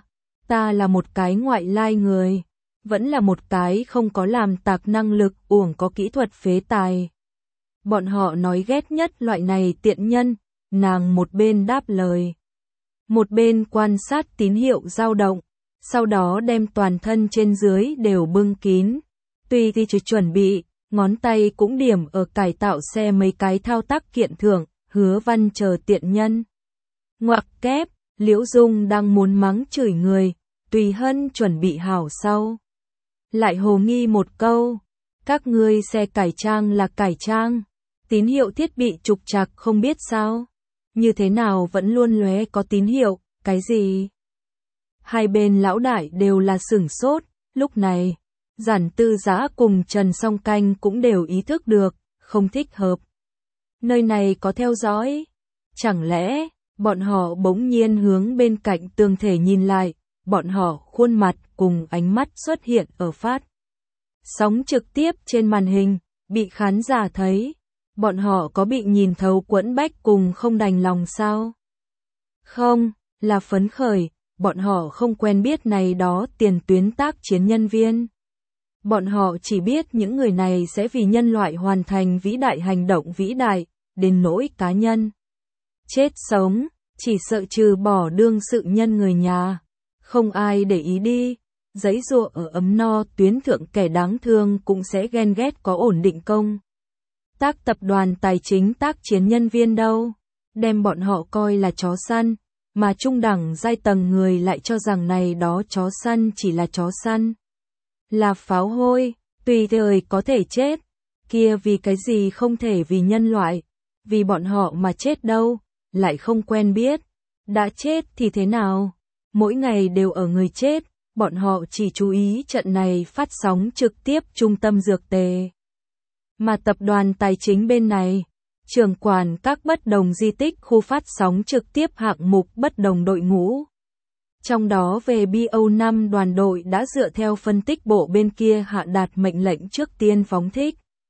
ta là một cái ngoại lai người. Vẫn là một cái không có làm tạc năng lực uổng có kỹ thuật phế tài. Bọn họ nói ghét nhất loại này tiện nhân, nàng một bên đáp lời. Một bên quan sát tín hiệu dao động, sau đó đem toàn thân trên dưới đều bưng kín. Tuy thì chỉ chuẩn bị, ngón tay cũng điểm ở cải tạo xe mấy cái thao tác kiện thưởng, Hứa Văn chờ tiện nhân. Ngoặc kép, Liễu Dung đang muốn mắng chửi người, Tùy Hân chuẩn bị hảo sau. Lại hồ nghi một câu, các ngươi xe cải trang là cải trang. Tín hiệu thiết bị trục trặc không biết sao, như thế nào vẫn luôn lóe có tín hiệu, cái gì? Hai bên lão đại đều là sửng sốt, lúc này, Giản Tư Giã cùng Trần Song Canh cũng đều ý thức được, không thích hợp. Nơi này có theo dõi, chẳng lẽ, bọn họ bỗng nhiên hướng bên cạnh tường thể nhìn lại, bọn họ khuôn mặt cùng ánh mắt xuất hiện ở phát. Sóng trực tiếp trên màn hình, bị khán giả thấy. Bọn họ có bị nhìn thấu quẫn bách cùng không đành lòng sao? Không, là phấn khởi, bọn họ không quen biết này đó tiền tuyến tác chiến nhân viên. Bọn họ chỉ biết những người này sẽ vì nhân loại hoàn thành vĩ đại hành động vĩ đại, đến nỗi cá nhân. Chết sống, chỉ sợ trừ bỏ đương sự nhân người nhà. Không ai để ý đi, giấy giụa ở ấm no tuyến thượng kẻ đáng thương cũng sẽ ghen ghét có ổn định công. Tác tập đoàn tài chính tác chiến nhân viên đâu, đem bọn họ coi là chó săn, mà trung đẳng giai tầng người lại cho rằng này đó chó săn chỉ là chó săn. Là pháo hôi, tùy thời có thể chết, kia vì cái gì không thể vì nhân loại, vì bọn họ mà chết đâu, lại không quen biết, đã chết thì thế nào, mỗi ngày đều ở người chết, bọn họ chỉ chú ý trận này phát sóng trực tiếp trung tâm dược tề. Mà tập đoàn tài chính bên này, trưởng quản các bất đồng di tích khu phát sóng trực tiếp hạng mục bất đồng đội ngũ. Trong đó về BO5 đoàn đội đã dựa theo phân tích bộ bên kia hạ đạt mệnh lệnh trước tiên phóng thích.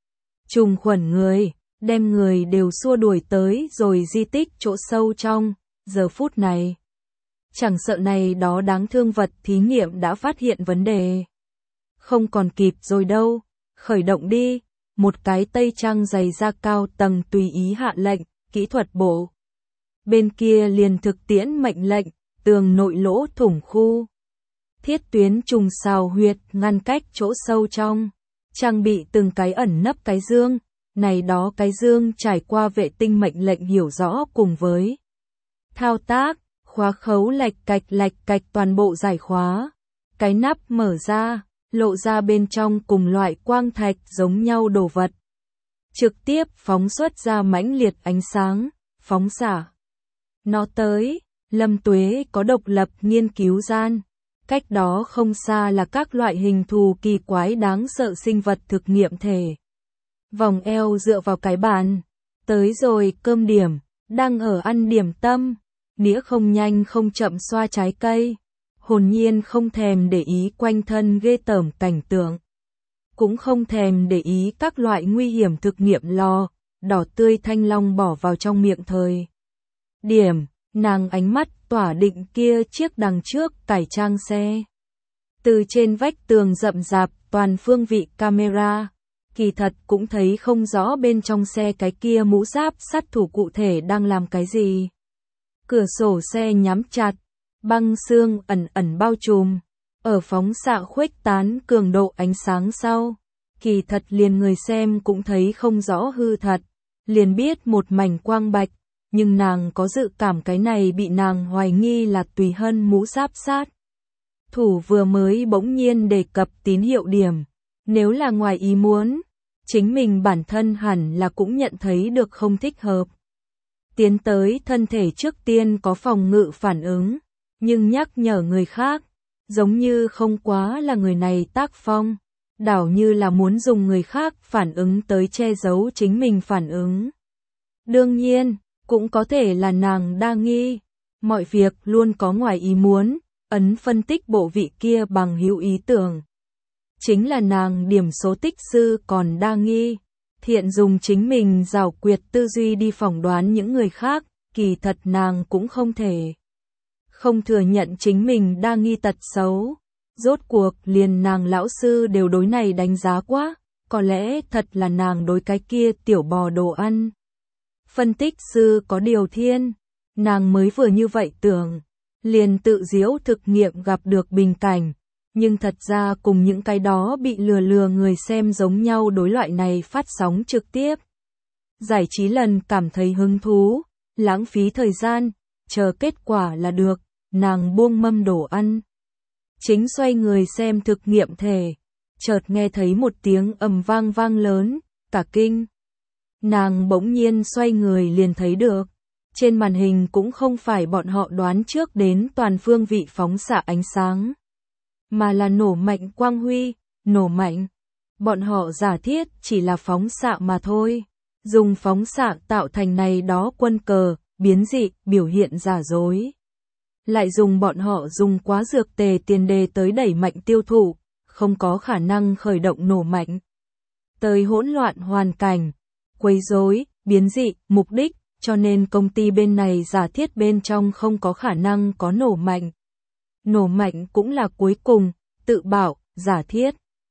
Trùng khuẩn người, đem người đều xua đuổi tới rồi di tích chỗ sâu trong, giờ phút này. Chẳng sợ này đó đáng thương vật thí nghiệm đã phát hiện vấn đề. Không còn kịp rồi đâu, khởi động đi, một cái tây trang dày da cao tầng tùy ý hạ lệnh, kỹ thuật bộ. Bên kia liền thực tiễn mệnh lệnh, tường nội lỗ thủng khu. Thiết tuyến trùng xào huyệt ngăn cách chỗ sâu trong, trang bị từng cái ẩn nấp cái dương, này đó cái dương trải qua vệ tinh mệnh lệnh hiểu rõ cùng với thao tác, khóa khấu lạch cạch toàn bộ giải khóa, cái nắp mở ra, lộ ra bên trong cùng loại quang thạch giống nhau đồ vật. Trực tiếp phóng xuất ra mãnh liệt ánh sáng, phóng xạ. Nó tới, Lâm Tuế có độc lập nghiên cứu gian, cách đó không xa là các loại hình thù kỳ quái đáng sợ sinh vật thực nghiệm thể. Vòng eo dựa vào cái bàn, tới rồi cơm điểm, đang ở ăn điểm tâm, nĩa không nhanh không chậm xoa trái cây, hồn nhiên không thèm để ý quanh thân ghê tởm cảnh tượng. Cũng không thèm để ý các loại nguy hiểm thực nghiệm lò, đỏ tươi thanh long bỏ vào trong miệng thời. Điểm, nàng ánh mắt tỏa định kia chiếc đằng trước cải trang xe. Từ trên vách tường rậm rạp toàn phương vị camera, kỳ thật cũng thấy không rõ bên trong xe cái kia mũ giáp sát thủ cụ thể đang làm cái gì. Cửa sổ xe nhắm chặt, băng xương ẩn ẩn bao trùm, ở phóng xạ khuếch tán cường độ ánh sáng sau. Kỳ thật liền người xem cũng thấy không rõ hư thật, liền biết một mảnh quang bạch, nhưng nàng có dự cảm cái này bị nàng hoài nghi là Tùy Hân mũ giáp sát. Thủ vừa mới bỗng nhiên đề cập tín hiệu điểm, nếu là ngoài ý muốn, chính mình bản thân hẳn là cũng nhận thấy được không thích hợp. Tiến tới thân thể trước tiên có phòng ngự phản ứng, nhưng nhắc nhở người khác, giống như không quá là người này tác phong, đảo như là muốn dùng người khác phản ứng tới che giấu chính mình phản ứng. Đương nhiên, cũng có thể là nàng đa nghi, mọi việc luôn có ngoài ý muốn, ấn phân tích bộ vị kia bằng hữu ý tưởng. Chính là nàng điểm số tích sư còn đa nghi, thiện dùng chính mình giảo quyệt tư duy đi phỏng đoán những người khác, kỳ thật nàng cũng không thể. Không thừa nhận chính mình đa nghi tật xấu, rốt cuộc liền nàng lão sư đều đối này đánh giá quá, có lẽ thật là nàng đối cái kia tiểu bò đồ ăn. Phân tích sư có điều thiên, nàng mới vừa như vậy tưởng, liền tự diễu thực nghiệm gặp được bình cảnh, nhưng thật ra cùng những cái đó bị lừa người xem giống nhau đối loại này phát sóng trực tiếp. Giải trí lần cảm thấy hứng thú, lãng phí thời gian, chờ kết quả là được, nàng buông mâm đồ ăn. Chính xoay người xem thực nghiệm thể, chợt nghe thấy một tiếng ầm vang lớn, cả kinh. Nàng bỗng nhiên xoay người liền thấy được, trên màn hình cũng không phải bọn họ đoán trước đến toàn phương vị phóng xạ ánh sáng, mà là nổ mạnh quang huy, nổ mạnh. Bọn họ giả thiết chỉ là phóng xạ mà thôi, dùng phóng xạ tạo thành này đó quân cờ, biến dị, biểu hiện giả dối. Lại dùng bọn họ dùng quá dược tề tiền đề tới đẩy mạnh tiêu thụ, không có khả năng khởi động nổ mạnh. Tới hỗn loạn hoàn cảnh, quấy rối, biến dị, mục đích, cho nên công ty bên này giả thiết bên trong không có khả năng có nổ mạnh. Nổ mạnh cũng là cuối cùng, tự bảo, giả thiết.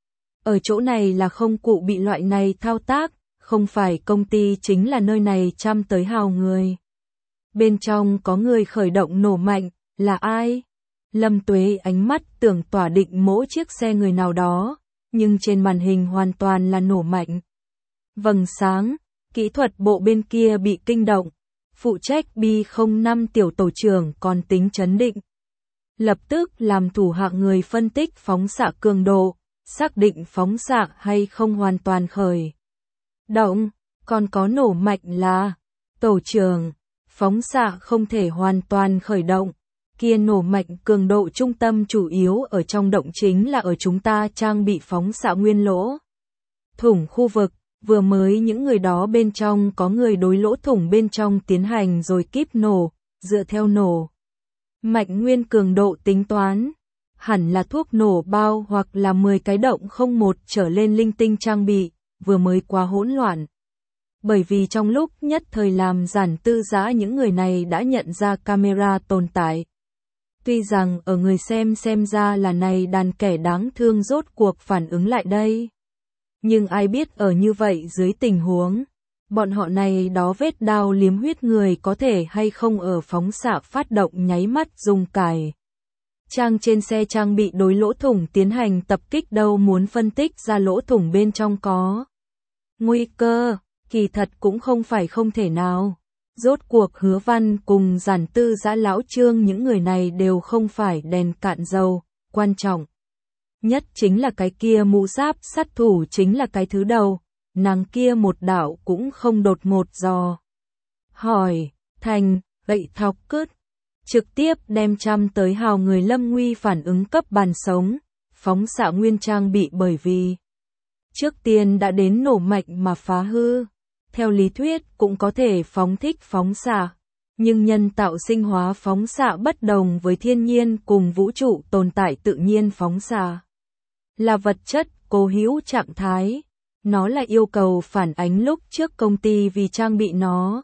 Ở chỗ này là không cụ bị loại này thao tác, không phải công ty chính là nơi này trăm tới hào người. Bên trong có người khởi động nổ mạnh, là ai? Lâm Tuế ánh mắt tưởng tỏa định mỗi chiếc xe người nào đó, nhưng trên màn hình hoàn toàn là nổ mạnh. Vầng sáng, kỹ thuật bộ bên kia bị kinh động, phụ trách B05 tiểu tổ trưởng còn tính trấn định. Lập tức làm thủ hạ người phân tích phóng xạ cường độ, xác định phóng xạ hay không hoàn toàn khởi động, còn có nổ mạnh là tổ trưởng, phóng xạ không thể hoàn toàn khởi động, kia nổ mạnh cường độ trung tâm chủ yếu ở trong động chính là ở chúng ta trang bị phóng xạ nguyên lỗ thủng khu vực, vừa mới những người đó bên trong có người đối lỗ thủng bên trong tiến hành rồi kíp nổ, dựa theo nổ mạnh nguyên cường độ tính toán, hẳn là thuốc nổ bao hoặc là 10 cái động không một trở lên linh tinh trang bị, vừa mới quá hỗn loạn. Bởi vì trong lúc nhất thời làm giản tư giã những người này đã nhận ra camera tồn tại. Tuy rằng ở người xem ra là này đàn kẻ đáng thương rốt cuộc phản ứng lại đây. Nhưng ai biết ở như vậy dưới tình huống, bọn họ này đó vết đao liếm huyết người có thể hay không ở phóng xạ phát động nháy mắt dùng cải. Trang trên xe trang bị đối lỗ thủng tiến hành tập kích đâu muốn phân tích ra lỗ thủng bên trong có nguy cơ, kỳ thật cũng không phải không thể nào. Rốt cuộc Hứa Văn cùng giản tư giã lão Trương những người này đều không phải đèn cạn dầu, quan trọng nhất chính là cái kia mũ giáp sát thủ chính là cái thứ đầu, nàng kia một đạo cũng không đột ngột dò hỏi, thành, gậy thọc cứt, trực tiếp đem trăm tới hào người lâm nguy phản ứng cấp bàn sống, phóng xạ nguyên trang bị bởi vì trước tiên đã đến nổ mạnh mà phá hư. Theo lý thuyết cũng có thể phóng thích phóng xạ, nhưng nhân tạo sinh hóa phóng xạ bất đồng với thiên nhiên cùng vũ trụ tồn tại tự nhiên phóng xạ. Là vật chất cố hữu trạng thái, nó là yêu cầu phản ánh lúc trước công ty vì trang bị nó.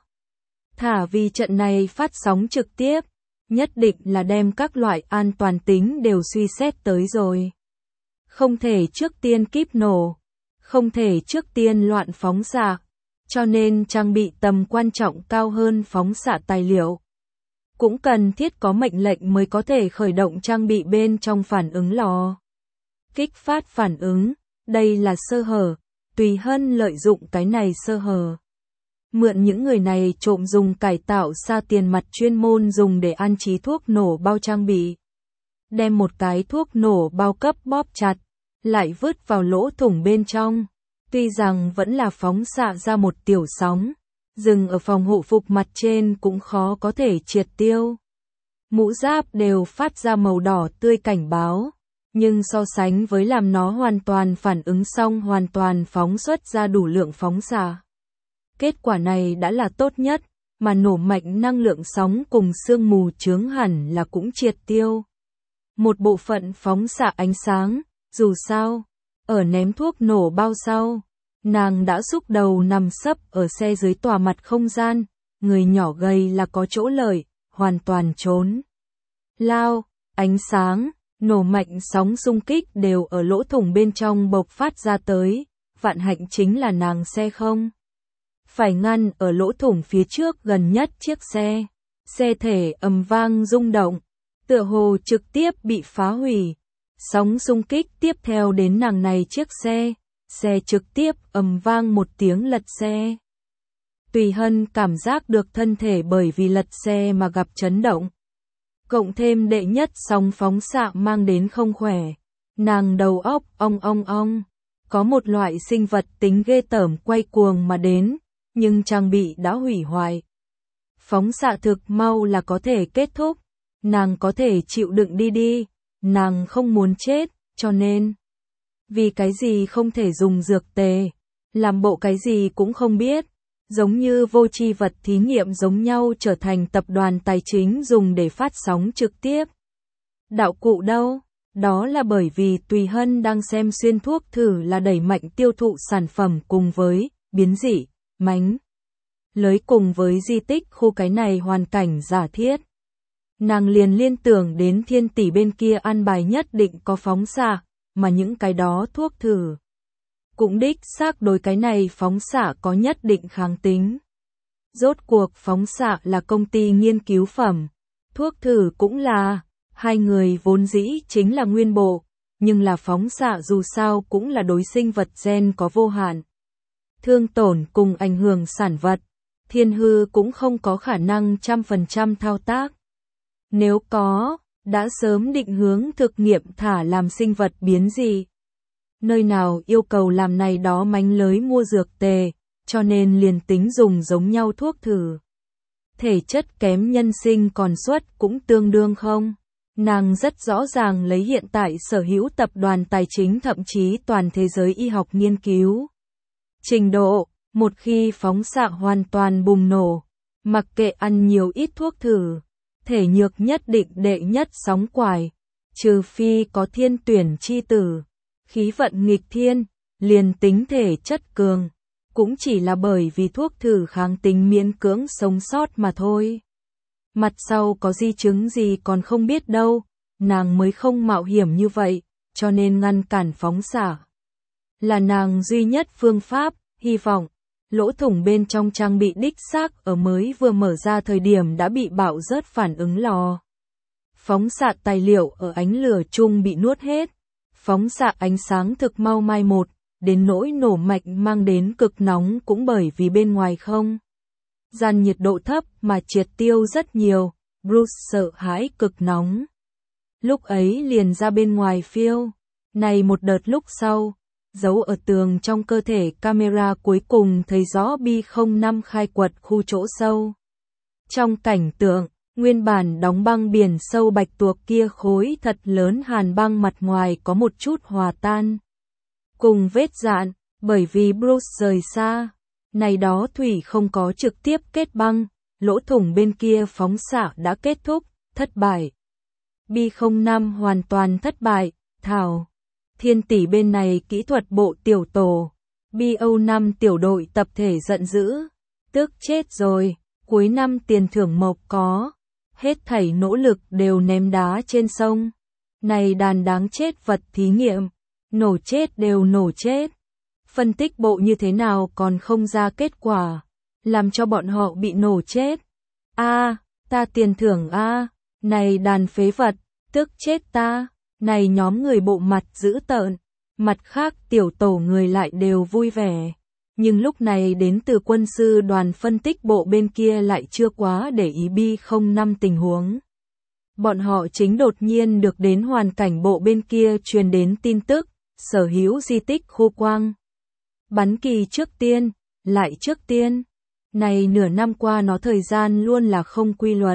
Thả vì trận này phát sóng trực tiếp, nhất định là đem các loại an toàn tính đều suy xét tới rồi. Không thể trước tiên kíp nổ, không thể trước tiên loạn phóng xạ. Cho nên trang bị tầm quan trọng cao hơn phóng xạ tài liệu. Cũng cần thiết có mệnh lệnh mới có thể khởi động trang bị bên trong phản ứng lò kích phát phản ứng, đây là sơ hở, Tùy Hân lợi dụng cái này sơ hở. Mượn những người này trộm dùng cải tạo xa tiền mặt chuyên môn dùng để an trí thuốc nổ bao trang bị. Đem một cái thuốc nổ bao cấp bóp chặt, lại vứt vào lỗ thủng bên trong. Tuy rằng vẫn là phóng xạ ra một tiểu sóng, dừng ở phòng hộ phục mặt trên cũng khó có thể triệt tiêu. Mũ giáp đều phát ra màu đỏ tươi cảnh báo, nhưng so sánh với làm nó hoàn toàn phản ứng xong hoàn toàn phóng xuất ra đủ lượng phóng xạ. Kết quả này đã là tốt nhất, mà nổ mạnh năng lượng sóng cùng sương mù chướng hẳn là cũng triệt tiêu. Một bộ phận phóng xạ ánh sáng, dù sao, ở ném thuốc nổ bao sau, nàng đã xúc đầu nằm sấp ở xe dưới tòa mặt không gian, người nhỏ gầy là có chỗ lợi, hoàn toàn trốn. Lao, ánh sáng, nổ mạnh sóng xung kích đều ở lỗ thủng bên trong bộc phát ra tới, vạn hạnh chính là nàng xe không phải ngăn ở lỗ thủng phía trước gần nhất chiếc xe. Xe thể ầm vang rung động, tựa hồ trực tiếp bị phá hủy. Sóng xung kích tiếp theo đến nàng này chiếc xe, xe trực tiếp ầm vang một tiếng lật xe. Tùy Hân cảm giác được thân thể bởi vì lật xe mà gặp chấn động. Cộng thêm đệ nhất sóng phóng xạ mang đến không khỏe. Nàng đầu óc ong. Có một loại sinh vật tính ghê tởm quay cuồng mà đến, nhưng trang bị đã hủy hoại. Phóng xạ thực mau là có thể kết thúc. Nàng có thể chịu đựng đi. Nàng không muốn chết, cho nên vì cái gì không thể dùng dược tề, làm bộ cái gì cũng không biết, giống như vô tri vật thí nghiệm giống nhau trở thành tập đoàn tài chính dùng để phát sóng trực tiếp. Đạo cụ đâu? Đó là bởi vì Tùy Hân đang xem xuyên thuốc thử là đẩy mạnh tiêu thụ sản phẩm cùng với biến dị, mánh lới cùng với di tích khu cái này hoàn cảnh giả thiết. Nàng liền liên tưởng đến Thiên Tỷ bên kia an bài nhất định có phóng xạ, mà những cái đó thuốc thử cũng đích xác đối cái này phóng xạ có nhất định kháng tính. Rốt cuộc phóng xạ là công ty nghiên cứu phẩm, thuốc thử cũng là, hai người vốn dĩ chính là nguyên bộ, nhưng là phóng xạ dù sao cũng là đối sinh vật gen có vô hạn thương tổn cùng ảnh hưởng sản vật, Thiên Hư cũng không có khả năng 100% thao tác. Nếu có, đã sớm định hướng thực nghiệm thả làm sinh vật biến dị. Nơi nào yêu cầu làm này đó mánh lới mua dược tề, cho nên liền tính dùng giống nhau thuốc thử. Thể chất kém nhân sinh còn suất cũng tương đương không? Nàng rất rõ ràng lấy hiện tại sở hữu tập đoàn tài chính thậm chí toàn thế giới y học nghiên cứu. Trình độ, một khi phóng xạ hoàn toàn bùng nổ, mặc kệ ăn nhiều ít thuốc thử, thể nhược nhất định đệ nhất sóng quải, trừ phi có thiên tuyển chi tử, khí vận nghịch thiên, liền tính thể chất cường, cũng chỉ là bởi vì thuốc thử kháng tính miễn cưỡng sống sót mà thôi. Mặt sau có di chứng gì còn không biết đâu, nàng mới không mạo hiểm như vậy, cho nên ngăn cản phóng xạ là nàng duy nhất phương pháp, hy vọng. Lỗ thủng bên trong trang bị đích xác ở mới vừa mở ra thời điểm đã bị bạo rớt phản ứng lò. Phóng xạ tài liệu ở ánh lửa chung bị nuốt hết. Phóng xạ ánh sáng thực mau mai một, đến nỗi nổ mạch mang đến cực nóng cũng bởi vì bên ngoài không gian nhiệt độ thấp mà triệt tiêu rất nhiều. Bruce sợ hãi cực nóng. Lúc ấy liền ra bên ngoài phiêu. Này một đợt lúc sau. Giấu ở tường trong cơ thể camera cuối cùng thấy rõ B05 khai quật khu chỗ sâu. Trong cảnh tượng, nguyên bản đóng băng biển sâu bạch tuộc kia khối thật lớn hàn băng mặt ngoài có một chút hòa tan. Cùng vết dạn, bởi vì Bruce rời xa, này đó thủy không có trực tiếp kết băng, lỗ thủng bên kia phóng xạ đã kết thúc, thất bại. B05 hoàn toàn thất bại, Thảo. Thiên Tỷ bên này kỹ thuật bộ tiểu tổ, BO5 tiểu đội tập thể giận dữ, tức chết rồi, cuối năm tiền thưởng mộc có, hết thảy nỗ lực đều ném đá trên sông. Này đàn đáng chết vật thí nghiệm, nổ chết đều nổ chết. Phân tích bộ như thế nào còn không ra kết quả, làm cho bọn họ bị nổ chết. Ta tiền thưởng này đàn phế vật, tức chết ta. Này nhóm người bộ mặt dữ tợn, mặt khác tiểu tổ người lại đều vui vẻ. Nhưng lúc này đến từ quân sư đoàn phân tích bộ bên kia lại chưa quá để ý B05 tình huống. Bọn họ chính đột nhiên được đến hoàn cảnh bộ bên kia truyền đến tin tức, sở hữu di tích khu quang. Bắn kỳ trước tiên, lại trước tiên. Này nửa năm qua nó thời gian luôn là không quy luật.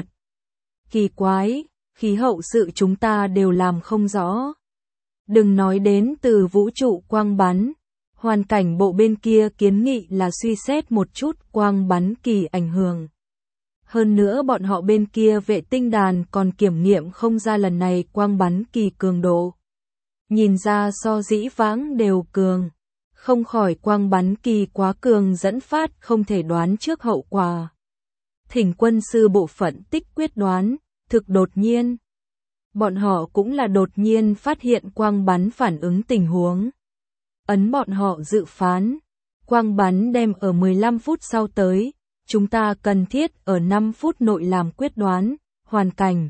Kỳ quái. Khí hậu sự chúng ta đều làm không rõ. Đừng nói đến từ vũ trụ quang bắn. Hoàn cảnh bộ bên kia kiến nghị là suy xét một chút quang bắn kỳ ảnh hưởng. Hơn nữa bọn họ bên kia vệ tinh đàn còn kiểm nghiệm không ra lần này quang bắn kỳ cường độ. Nhìn ra so dĩ vãng đều cường. Không khỏi quang bắn kỳ quá cường dẫn phát không thể đoán trước hậu quả. Thỉnh quân sư bộ phận tích quyết đoán. Thực đột nhiên. Bọn họ cũng là đột nhiên phát hiện quang bắn phản ứng tình huống. Ấn bọn họ dự phán. Quang bắn đem ở 15 phút sau tới. Chúng ta cần thiết ở 5 phút nội làm quyết đoán, hoàn cảnh.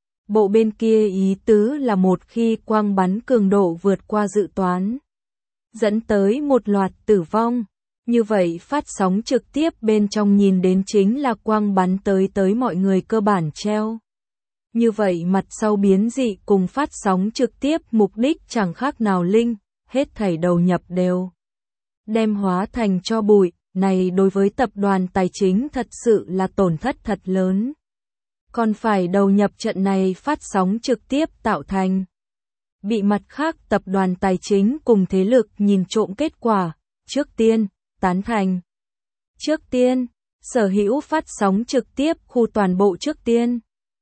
Bộ bên kia ý tứ là một khi quang bắn cường độ vượt qua dự toán. Dẫn tới một loạt tử vong. Như vậy phát sóng trực tiếp bên trong nhìn đến chính là quang bắn tới mọi người cơ bản treo. Như vậy mặt sau biến dị cùng phát sóng trực tiếp mục đích chẳng khác nào linh, hết thảy đầu nhập đều đem hóa thành cho bụi, này đối với tập đoàn tài chính thật sự là tổn thất thật lớn. Còn phải đầu nhập trận này phát sóng trực tiếp tạo thành. Bị mặt khác tập đoàn tài chính cùng thế lực nhìn trộm kết quả, trước tiên, tán thành. Trước tiên, sở hữu phát sóng trực tiếp khu toàn bộ trước tiên.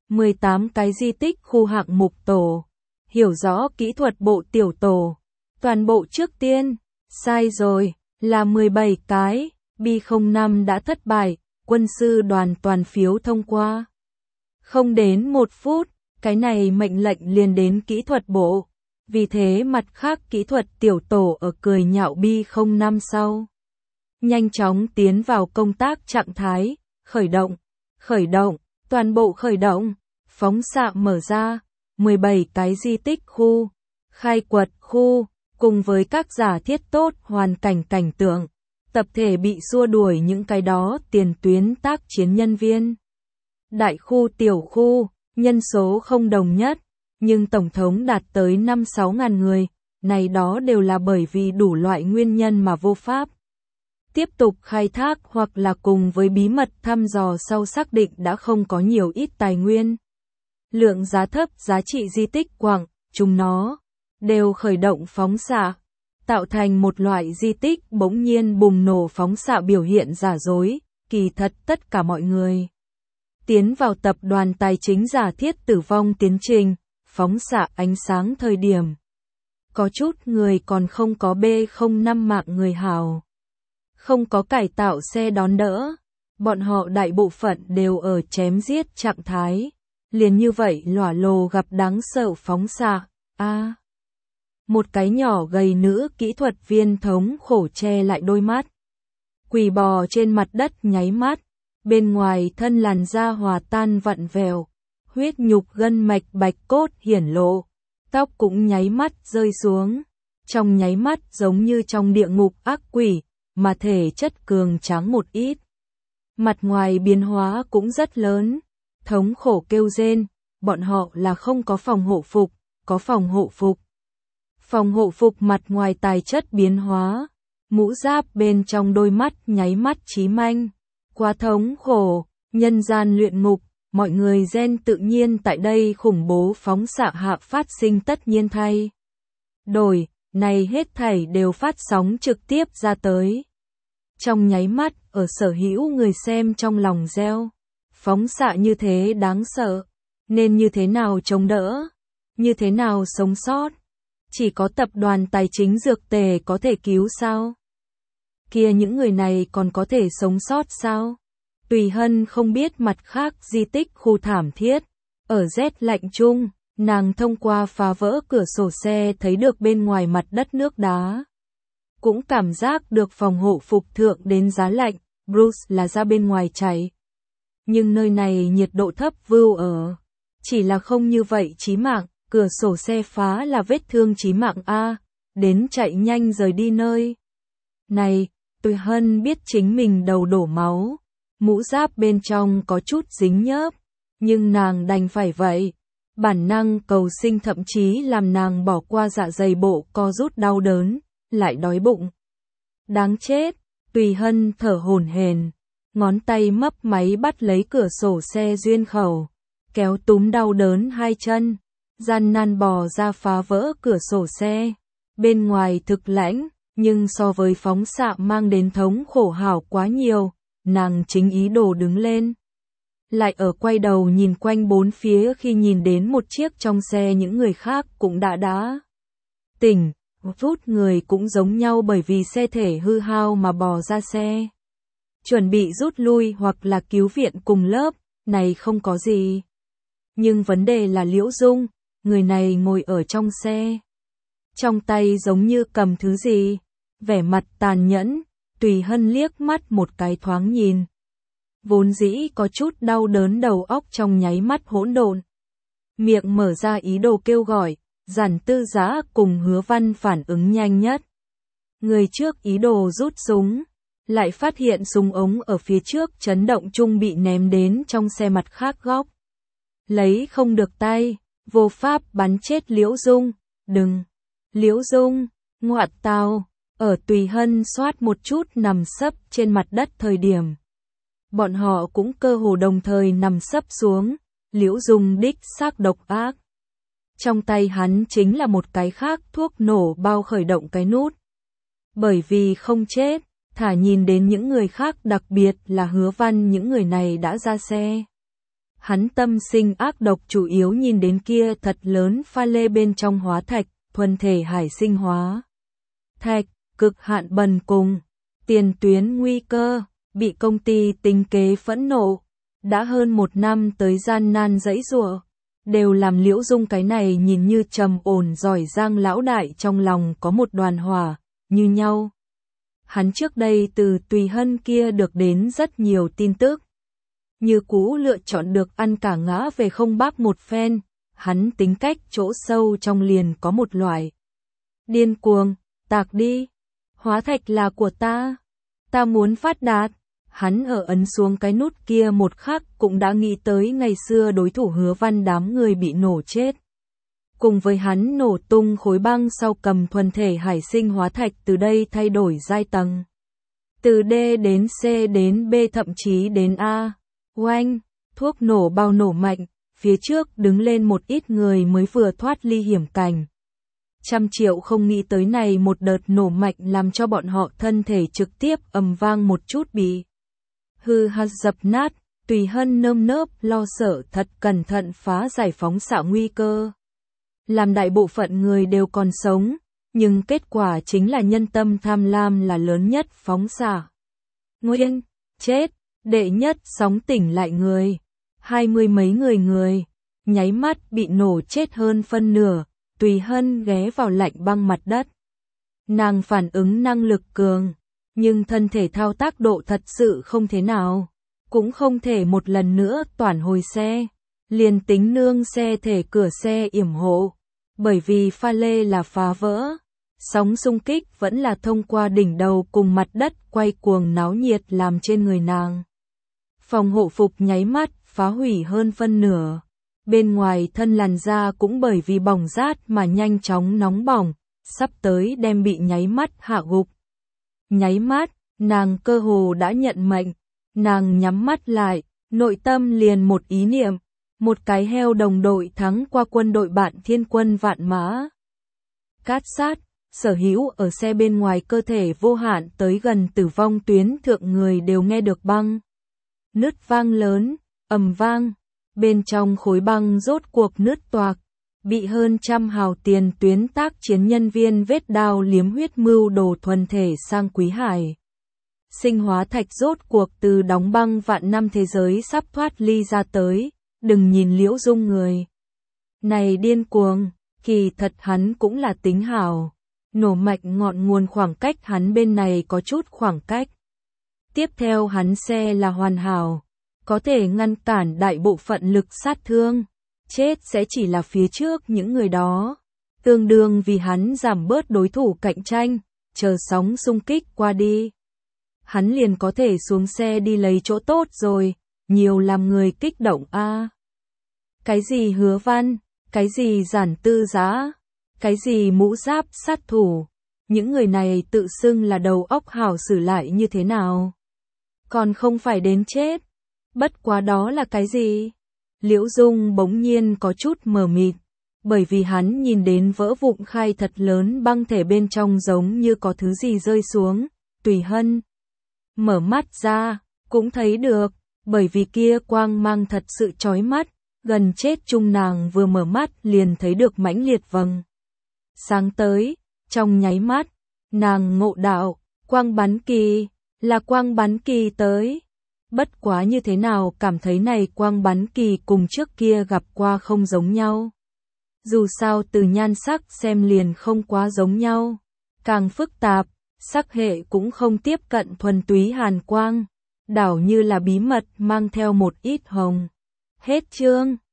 18 cái di tích khu hạng mục tổ, hiểu rõ kỹ thuật bộ tiểu tổ, toàn bộ trước tiên, sai rồi, là 17 cái, B05 đã thất bại, quân sư đoàn toàn phiếu thông qua. Không đến 1 phút, cái này mệnh lệnh liền đến kỹ thuật bộ. Vì thế mặt khác kỹ thuật tiểu tổ ở cười nhạo B05 sau. Nhanh chóng tiến vào công tác trạng thái, khởi động, toàn bộ khởi động, phóng xạ mở ra, 17 cái di tích khu, khai quật khu, cùng với các giả thiết tốt hoàn cảnh cảnh tượng, tập thể bị xua đuổi những cái đó tiền tuyến tác chiến nhân viên. Đại khu tiểu khu, nhân số không đồng nhất, nhưng tổng thống đạt tới 5-6 ngàn người, này đó đều là bởi vì đủ loại nguyên nhân mà vô pháp tiếp tục khai thác hoặc là cùng với bí mật thăm dò sau xác định đã không có nhiều ít tài nguyên. Lượng giá thấp giá trị di tích quặng, chúng nó đều khởi động phóng xạ, tạo thành một loại di tích bỗng nhiên bùng nổ phóng xạ biểu hiện giả dối, kỳ thật tất cả mọi người. Tiến vào tập đoàn tài chính giả thiết tử vong tiến trình, phóng xạ ánh sáng thời điểm. Có chút người còn không có B05 mạng người hảo. Không có cải tạo xe đón đỡ. Bọn họ đại bộ phận đều ở chém giết trạng thái. Liền như vậy lỏa lồ gặp đáng sợ phóng xạ. Một cái nhỏ gầy nữ kỹ thuật viên thống khổ che lại đôi mắt. Quỳ bò trên mặt đất nháy mắt. Bên ngoài thân làn da hòa tan vặn vẹo. Huyết nhục gân mạch bạch cốt hiển lộ. Tóc cũng nháy mắt rơi xuống. Trong nháy mắt giống như trong địa ngục ác quỷ, mà thể chất cường tráng một ít. Mặt ngoài biến hóa cũng rất lớn. Thống khổ kêu rên, bọn họ là không có phòng hộ phục, có phòng hộ phục. Phòng hộ phục mặt ngoài tài chất biến hóa. Mũ giáp bên trong đôi mắt nháy mắt chí manh. Quá thống khổ, nhân gian luyện ngục. Mọi người gen tự nhiên tại đây khủng bố phóng xạ hạ phát sinh tất nhiên thay. Đổi, này hết thảy đều phát sóng trực tiếp ra tới. Trong nháy mắt, ở sở hữu người xem trong lòng reo. Phóng xạ như thế đáng sợ. Nên như thế nào chống đỡ? Như thế nào sống sót? Chỉ có tập đoàn tài chính dược tề có thể cứu sao? Kia những người này còn có thể sống sót sao? Tùy Hân không biết mặt khác di tích khu thảm thiết. Ở rét lạnh chung, nàng thông qua phá vỡ cửa sổ xe thấy được bên ngoài mặt đất nước đá. Cũng cảm giác được phòng hộ phục thượng đến giá lạnh, Bruce là ra bên ngoài chạy. Nhưng nơi này nhiệt độ thấp vưu ở. Chỉ là không như vậy chí mạng, cửa sổ xe phá là vết thương chí mạng A, đến chạy nhanh rời đi nơi. Này, Tùy Hân biết chính mình đầu đổ máu. Mũ giáp bên trong có chút dính nhớp, nhưng nàng đành phải vậy. Bản năng cầu sinh thậm chí làm nàng bỏ qua dạ dày bộ co rút đau đớn, lại đói bụng. Đáng chết, Tùy Hân thở hổn hển, ngón tay mấp máy bắt lấy cửa sổ xe duyên khẩu, kéo túm đau đớn hai chân, gian nan bò ra phá vỡ cửa sổ xe. Bên ngoài thực lãnh, nhưng so với phóng xạ mang đến thống khổ hảo quá nhiều. Nàng chính ý đồ đứng lên. Lại ở quay đầu nhìn quanh bốn phía khi nhìn đến một chiếc trong xe những người khác cũng đã tỉnh, rút người cũng giống nhau bởi vì xe thể hư hao mà bò ra xe. Chuẩn bị rút lui hoặc là cứu viện cùng lớp, này không có gì. Nhưng vấn đề là Liễu Dung, người này ngồi ở trong xe. Trong tay giống như cầm thứ gì, vẻ mặt tàn nhẫn. Tùy Hân liếc mắt một cái thoáng nhìn. Vốn dĩ có chút đau đớn đầu óc trong nháy mắt hỗn độn. Miệng mở ra ý đồ kêu gọi, Giản Tư Giá cùng Hứa Văn phản ứng nhanh nhất. Người trước ý đồ rút súng, lại phát hiện súng ống ở phía trước chấn động chung bị ném đến trong xe mặt khác góc. Lấy không được tay, vô pháp bắn chết Liễu Dung, đừng. Liễu Dung, ngoạn tào. Ở Tùy Hân soát một chút nằm sấp trên mặt đất thời điểm. Bọn họ cũng cơ hồ đồng thời nằm sấp xuống, Liễu Dung đích xác độc ác. Trong tay hắn chính là một cái khác thuốc nổ bao khởi động cái nút. Bởi vì không chết, thả nhìn đến những người khác đặc biệt là Hứa Văn những người này đã ra xe. Hắn tâm sinh ác độc chủ yếu nhìn đến kia thật lớn pha lê bên trong hóa thạch, thuần thể hải sinh hóa. Thạch. Cực hạn bần cùng, Tiền tuyến nguy cơ, bị công ty tính kế phẫn nộ, đã hơn 1 năm tới gian nan giãy giụa, đều làm Liễu Dung cái này nhìn như trầm ổn giỏi giang lão đại trong lòng có một đoàn hỏa, như nhau. Hắn trước đây từ Tùy Hân kia được đến rất nhiều tin tức. Như cũ lựa chọn được ăn cả ngã về không bác một phen, hắn tính cách chỗ sâu trong liền có một loại điên cuồng, tạc đi, hóa thạch là của ta muốn phát đạt. Hắn ở ấn xuống cái nút kia một khắc cũng đã nghĩ tới ngày xưa đối thủ Hứa Văn đám người bị nổ chết. Cùng với hắn nổ tung khối băng sau cầm thuần thể hải sinh hóa thạch từ đây thay đổi giai tầng. Từ D đến C đến B thậm chí đến A. Oanh, thuốc nổ bao nổ mạnh, phía trước đứng lên một ít người mới vừa thoát ly hiểm cảnh. 100 triệu không nghĩ tới này một đợt nổ mạnh làm cho bọn họ thân thể trực tiếp ầm vang một chút bị hư hạt dập nát, Tùy Hân nơm nớp lo sợ thật cẩn thận phá giải phóng xạ nguy cơ. Làm đại bộ phận người đều còn sống, nhưng kết quả chính là nhân tâm tham lam là lớn nhất phóng xạ. Nguyên, chết, đệ nhất sóng tỉnh lại người, 20 mấy người, nháy mắt bị nổ chết hơn phân nửa, Tùy Hân ghé vào lạnh băng mặt đất. Nàng phản ứng năng lực cường, nhưng thân thể thao tác độ thật sự không thế nào, cũng không thể một lần nữa toàn hồi xe, liền tính nương xe thể cửa xe yểm hộ, bởi vì pha lê là phá vỡ, sóng xung kích vẫn là thông qua đỉnh đầu cùng mặt đất quay cuồng náo nhiệt làm trên người nàng. Phòng hộ phục nháy mắt phá hủy hơn phân nửa, bên ngoài thân làn da cũng bởi vì bỏng rát mà nhanh chóng nóng bỏng, sắp tới đem bị nháy mắt hạ gục. Nháy mắt, nàng cơ hồ đã nhận mệnh, nàng nhắm mắt lại, nội tâm liền một ý niệm, một cái heo đồng đội thắng qua quân đội bạn thiên quân vạn mã. Cát sát, sở hữu ở xe bên ngoài cơ thể vô hạn tới gần tử vong tuyến thượng người đều nghe được băng. Nứt vang lớn, ầm vang, bên trong khối băng rốt cuộc nứt toạc. Bị hơn 100 hào tiền tuyến tác chiến nhân viên vết đao liếm huyết mưu đồ thuần thể sang Quý Hải. Sinh hóa thạch rốt cuộc từ đóng băng vạn năm thế giới sắp thoát ly ra tới, đừng nhìn Liễu Dung người này điên cuồng, kỳ thật hắn cũng là tính hảo. Nổ mạch ngọn nguồn khoảng cách hắn bên này có chút khoảng cách. Tiếp theo hắn xe là hoàn hảo, có thể ngăn cản đại bộ phận lực sát thương. Chết sẽ chỉ là phía trước những người đó, tương đương vì hắn giảm bớt đối thủ cạnh tranh, chờ sóng xung kích qua đi. Hắn liền có thể xuống xe đi lấy chỗ tốt rồi, nhiều làm người kích động a. Cái gì Hứa Văn, cái gì Giản Tư Giã, cái gì mũ giáp sát thủ, những người này tự xưng là đầu óc hảo xử lại như thế nào? Còn không phải đến chết, bất quá đó là cái gì? Liễu Dung bỗng nhiên có chút mờ mịt, bởi vì hắn nhìn đến vỡ vụn khai thật lớn băng thể bên trong giống như có thứ gì rơi xuống. Tùy Hân mở mắt ra, cũng thấy được, bởi vì kia quang mang thật sự chói mắt, gần chết chung nàng vừa mở mắt liền thấy được mãnh liệt vầng sáng tới, trong nháy mắt, nàng ngộ đạo, quang bắn kỳ, là quang bắn kỳ tới. Bất quá như thế nào cảm thấy này quang bắn kỳ cùng trước kia gặp qua không giống nhau. Dù sao từ nhan sắc xem liền không quá giống nhau, càng phức tạp, sắc hệ cũng không tiếp cận thuần túy hàn quang, đảo như là bí mật mang theo một ít hồng. Hết chương.